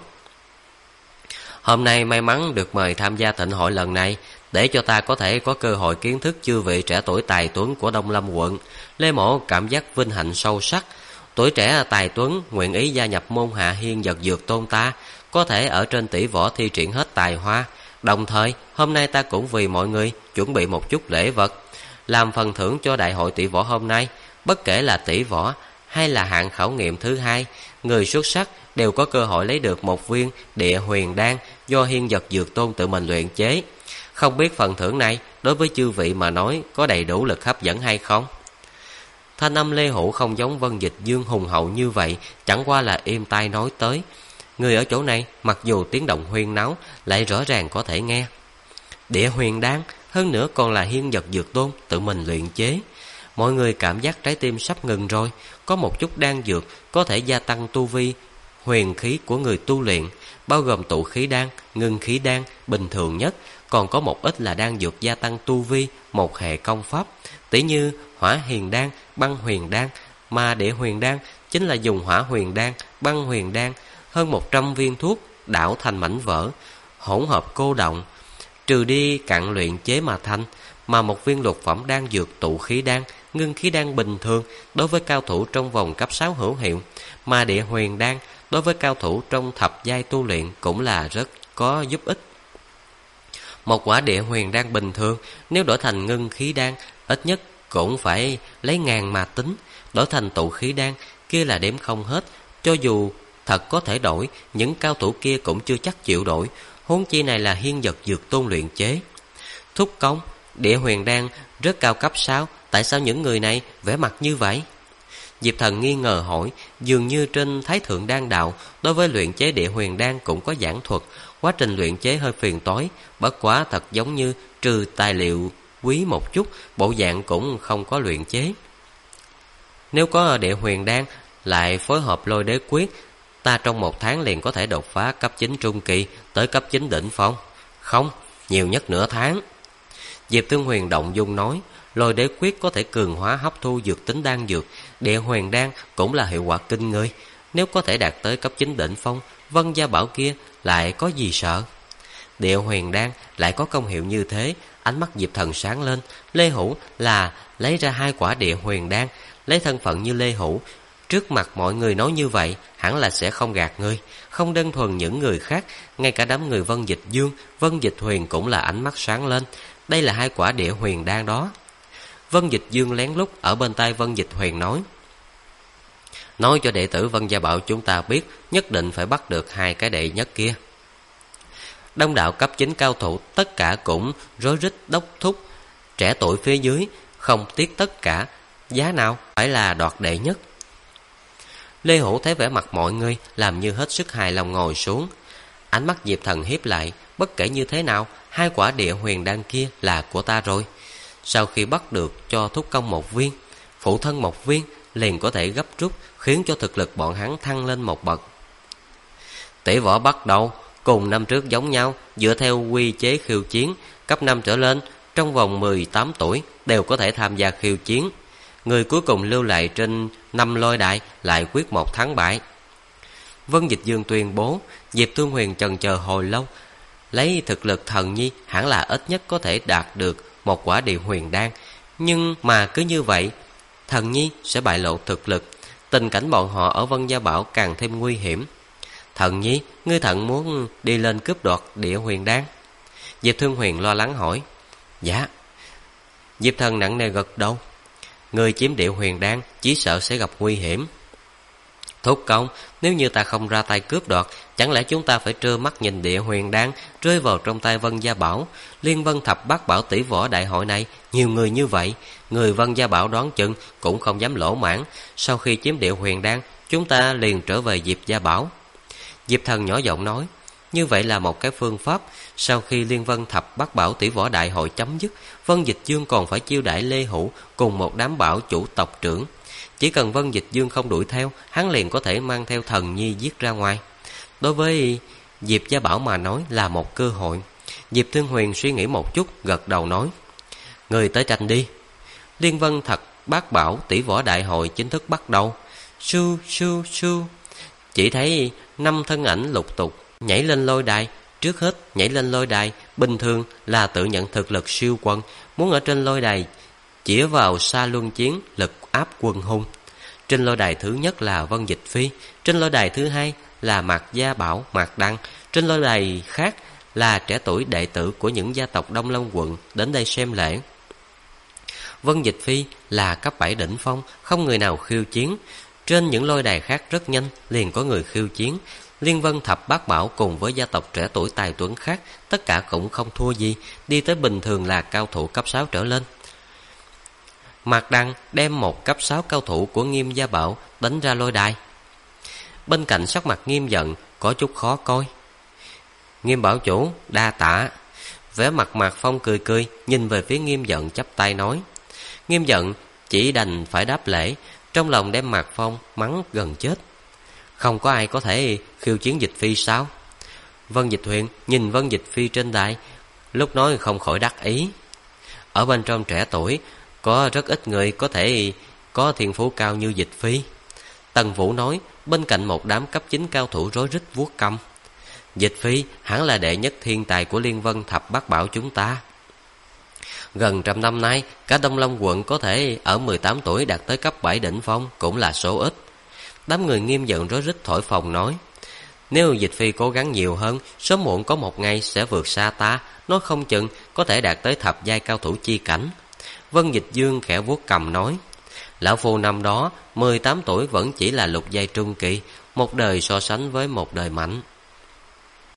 Hôm nay may mắn được mời tham gia thịnh hội lần này, để cho ta có thể có cơ hội kiến thức chư vị trẻ tuổi tài tuấn của Đông Lâm quận. Lê Mỗ cảm giác vinh hạnh sâu sắc. Tuổi trẻ tài tuấn nguyện ý gia nhập môn hạ Hiên Vật Dược Tôn ta, có thể ở trên tỷ võ thi triển hết tài hoa. Đồng thời hôm nay ta cũng vì mọi người chuẩn bị một chút lễ vật, làm phần thưởng cho đại hội tỷ võ hôm nay. Bất kể là tỷ võ hay là hạng khảo nghiệm thứ hai, người xuất sắc đều có cơ hội lấy được một viên địa huyền đan do Hiên Vật Dược Tôn tự mình luyện chế. Không biết phần thưởng này đối với chư vị mà nói có đầy đủ lực hấp dẫn hay không? Thanh âm Lê Hữu không giống Vân Dịch Dương hùng hậu như vậy, chẳng qua là im tai nói tới. Người ở chỗ này mặc dù tiếng động huyên náo, lại rõ ràng có thể nghe. Địa huyền đan, hơn nữa còn là Hiên Vật Dược Tôn tự mình luyện chế. Mọi người cảm giác trái tim sắp ngừng rồi. Có một chút đan dược có thể gia tăng tu vi huyền khí của người tu luyện, bao gồm tụ khí đan, ngưng khí đan bình thường nhất, còn có một ít là đan dược gia tăng tu vi một hệ công pháp, tỉ như hỏa huyền đan, băng huyền đan. Mà địa huyền đan chính là dùng hỏa huyền đan, băng huyền đan, hơn 100 viên thuốc đảo thành mảnh vỡ, hỗn hợp cô động, trừ đi cặn luyện chế mà thành. Mà một viên lục phẩm đan dược tụ khí đan, ngưng khí đan bình thường đối với cao thủ trong vòng cấp 6 hữu hiệu, mà địa huyền đan đối với cao thủ trong thập giai tu luyện cũng là rất có giúp ích. Một quả địa huyền đan bình thường nếu đổi thành ngưng khí đan ít nhất cũng phải lấy ngàn mà tính, đổi thành tụ khí đan kia là đếm không hết. Cho dù thật có thể đổi, những cao thủ kia cũng chưa chắc chịu đổi, huống chi này là Hiên Vật Dược Tôn luyện chế. Thúc công, địa huyền đan rất cao cấp sao? Tại sao những người này vẻ mặt như vậy? Diệp Thần nghi ngờ hỏi. Dường như trên Thái Thượng Đan Đạo đối với luyện chế địa huyền đan cũng có giảng thuật, quá trình luyện chế hơi phiền toái, bất quá thật giống như trừ tài liệu quý một chút, bộ dạng cũng không có luyện chế. Nếu có địa huyền đan lại phối hợp lôi đế quyết, ta trong 1 tháng liền có thể đột phá cấp 9 trung kỳ tới cấp 9 đỉnh phong. Không, nhiều nhất nửa tháng. Diệp Tương Huyền động dung nói. Lôi đế quyết có thể cường hóa hấp thu dược tính đan dược, địa huyền đan cũng là hiệu quả kinh người. Nếu có thể đạt tới cấp 9 đỉnh phong, Vân Gia Bảo kia lại có gì sợ? Địa huyền đan lại có công hiệu như thế. Ánh mắt Diệp Thần sáng lên. Lê Hữu là lấy ra 2 quả địa huyền đan, lấy thân phận như Lê Hữu, trước mặt mọi người nói như vậy, hẳn là sẽ không gạt ngươi. Không đơn thuần những người khác, ngay cả đám người Vân Dịch Dương, Vân Dịch Huyền cũng là ánh mắt sáng lên. Đây là 2 quả địa huyền đan đó. Vân Dịch Dương lén lút ở bên tai Vân Dịch Huyền nói cho đệ tử Vân Gia Bảo chúng ta biết, nhất định phải bắt được 2 cái đệ nhất kia. Đông đạo cấp 9 cao thủ tất cả cũng rối rít đốc thúc. Trẻ tuổi phía dưới không tiếc tất cả, giá nào phải là đoạt đệ nhất. Lê Hữu thấy vẻ mặt mọi người, làm như hết sức hài lòng ngồi xuống. Ánh mắt Diệp Thần hiếp lại, bất kể như thế nào, 2 quả địa huyền đan kia là của ta rồi. Sau khi bắt được cho thúc công 1 viên, phụ thân 1 viên, liền có thể gấp rút, khiến cho thực lực bọn hắn thăng lên 1 bậc. Tỷ võ bắt đầu cùng năm trước giống nhau, dựa theo quy chế khiêu chiến, cấp 5 trở lên, trong vòng 18 tuổi đều có thể tham gia khiêu chiến. Người cuối cùng lưu lại trên 5 lôi đài lại quyết một thắng bại. Vân Dịch Dương tuyên bố. Diệp Thương Huyền chần chờ hồi lâu, lấy thực lực Thần Nhi hẳn là ít nhất có thể đạt được 1 quả địa huyền đan, nhưng mà cứ như vậy Thần Nhi sẽ bại lộ thực lực, tình cảnh bọn họ ở Vân Gia Bảo càng thêm nguy hiểm. Thần Nhi, ngươi thận muốn đi lên cướp đoạt địa huyền đan? Diệp Thương Huyền lo lắng hỏi. Dạ. Diệp Thần nặng nề gật đầu. Người chiếm địa huyền đan chỉ sợ sẽ gặp nguy hiểm. Thúc công, nếu như ta không ra tay cướp đoạt, chẳng lẽ chúng ta phải trơ mắt nhìn địa huyền đan rơi vào trong tay Vân Gia Bảo? Liên Vân Thập Bát Bảo tỷ võ đại hội này nhiều người như vậy, người Vân Gia Bảo đoán chừng cũng không dám lỗ mãn. Sau khi chiếm địa huyền đan, chúng ta liền trở về Diệp Gia Bảo. Diệp Thần nhỏ giọng nói. Như vậy là một cái phương pháp. Sau khi Liên Vân Thập Bát Bảo tỷ võ đại hội chấm dứt, Vân Dịch Dương còn phải chiêu đãi Lê Hữu cùng một đám bảo chủ tộc trưởng. Chỉ cần Vân Dịch Dương không đuổi theo, hắn liền có thể mang theo Thần Nhi giết ra ngoài. Đối với Diệp Gia Bảo mà nói là một cơ hội. Diệp Thương Huyền suy nghĩ một chút, gật đầu nói. Người tới tranh đi. Liên Vân Thập Bát Bảo tỷ võ đại hội chính thức bắt đầu. Su su su. Chỉ thấy 5 thân ảnh lục tục nhảy lên lôi đài. Trước hết nhảy lên lôi đài bình thường là tự nhận thực lực siêu quần, muốn ở trên lôi đài chĩa vào xa luân chiến lực áp quần hùng. Trên lôi đài thứ nhất là Vân Dịch Phi, trên lôi đài thứ hai là Mạc Gia Bảo, Mạc Đăng, trên lôi đài khác là trẻ tuổi đệ tử của những gia tộc Đông Long quận đến đây xem lễ. Vân Dịch Phi là cấp 7 đỉnh phong, không người nào khiêu chiến. Trên những lôi đài khác rất nhanh liền có người khiêu chiến. Liên Vân Thập Bát Bảo cùng với gia tộc trẻ tuổi tài tuấn khác, tất cả cũng không thua gì, đi tới bình thường là cao thủ cấp 6 trở lên. Mạc Đăng đem một cấp 6 cao thủ của Nghiêm Gia Bảo đánh ra lôi đài. Bên cạnh sắc mặt Nghiêm giận có chút khó coi. Nghiêm bảo chủ đa tạ. Vẻ mặt Mạc Phong cười cười, nhìn về phía Nghiêm giận chắp tay nói. Nghiêm giận chỉ đành phải đáp lễ, trong lòng đem Mạc Phong mắng gần chết. Không có ai có thể khiêu chiến Dịch Phi sao? Vân Dịch Huyền nhìn Vân Dịch Phi trên đài, lúc nói không khỏi đắc ý. Ở bên trong trẻ tuổi có rất ít người có thể có thiên phú cao như Dịch Phi. Tần Vũ nói, bên cạnh một đám cấp 9 cao thủ rối rít vuốt cằm. Dịch Phi hẳn là đệ nhất thiên tài của Liên Vân Thập Bát Bảo chúng ta. Gần trăm năm nay, cả Đông Long quận có thể ở 18 tuổi đạt tới cấp 7 đỉnh phong cũng là số ít. Đám người Nghiêm giận rối rít thổi phồng nói, nếu Dịch Phi cố gắng nhiều hơn, sớm muộn có một ngày sẽ vượt xa ta, nói không chừng có thể đạt tới thập giai cao thủ chi cảnh. Vân Dịch Dương khẽ vuốt cầm nói, lão phu năm đó 18 tuổi vẫn chỉ là lục giai trung kỳ, một đời so sánh với một đời mạnh.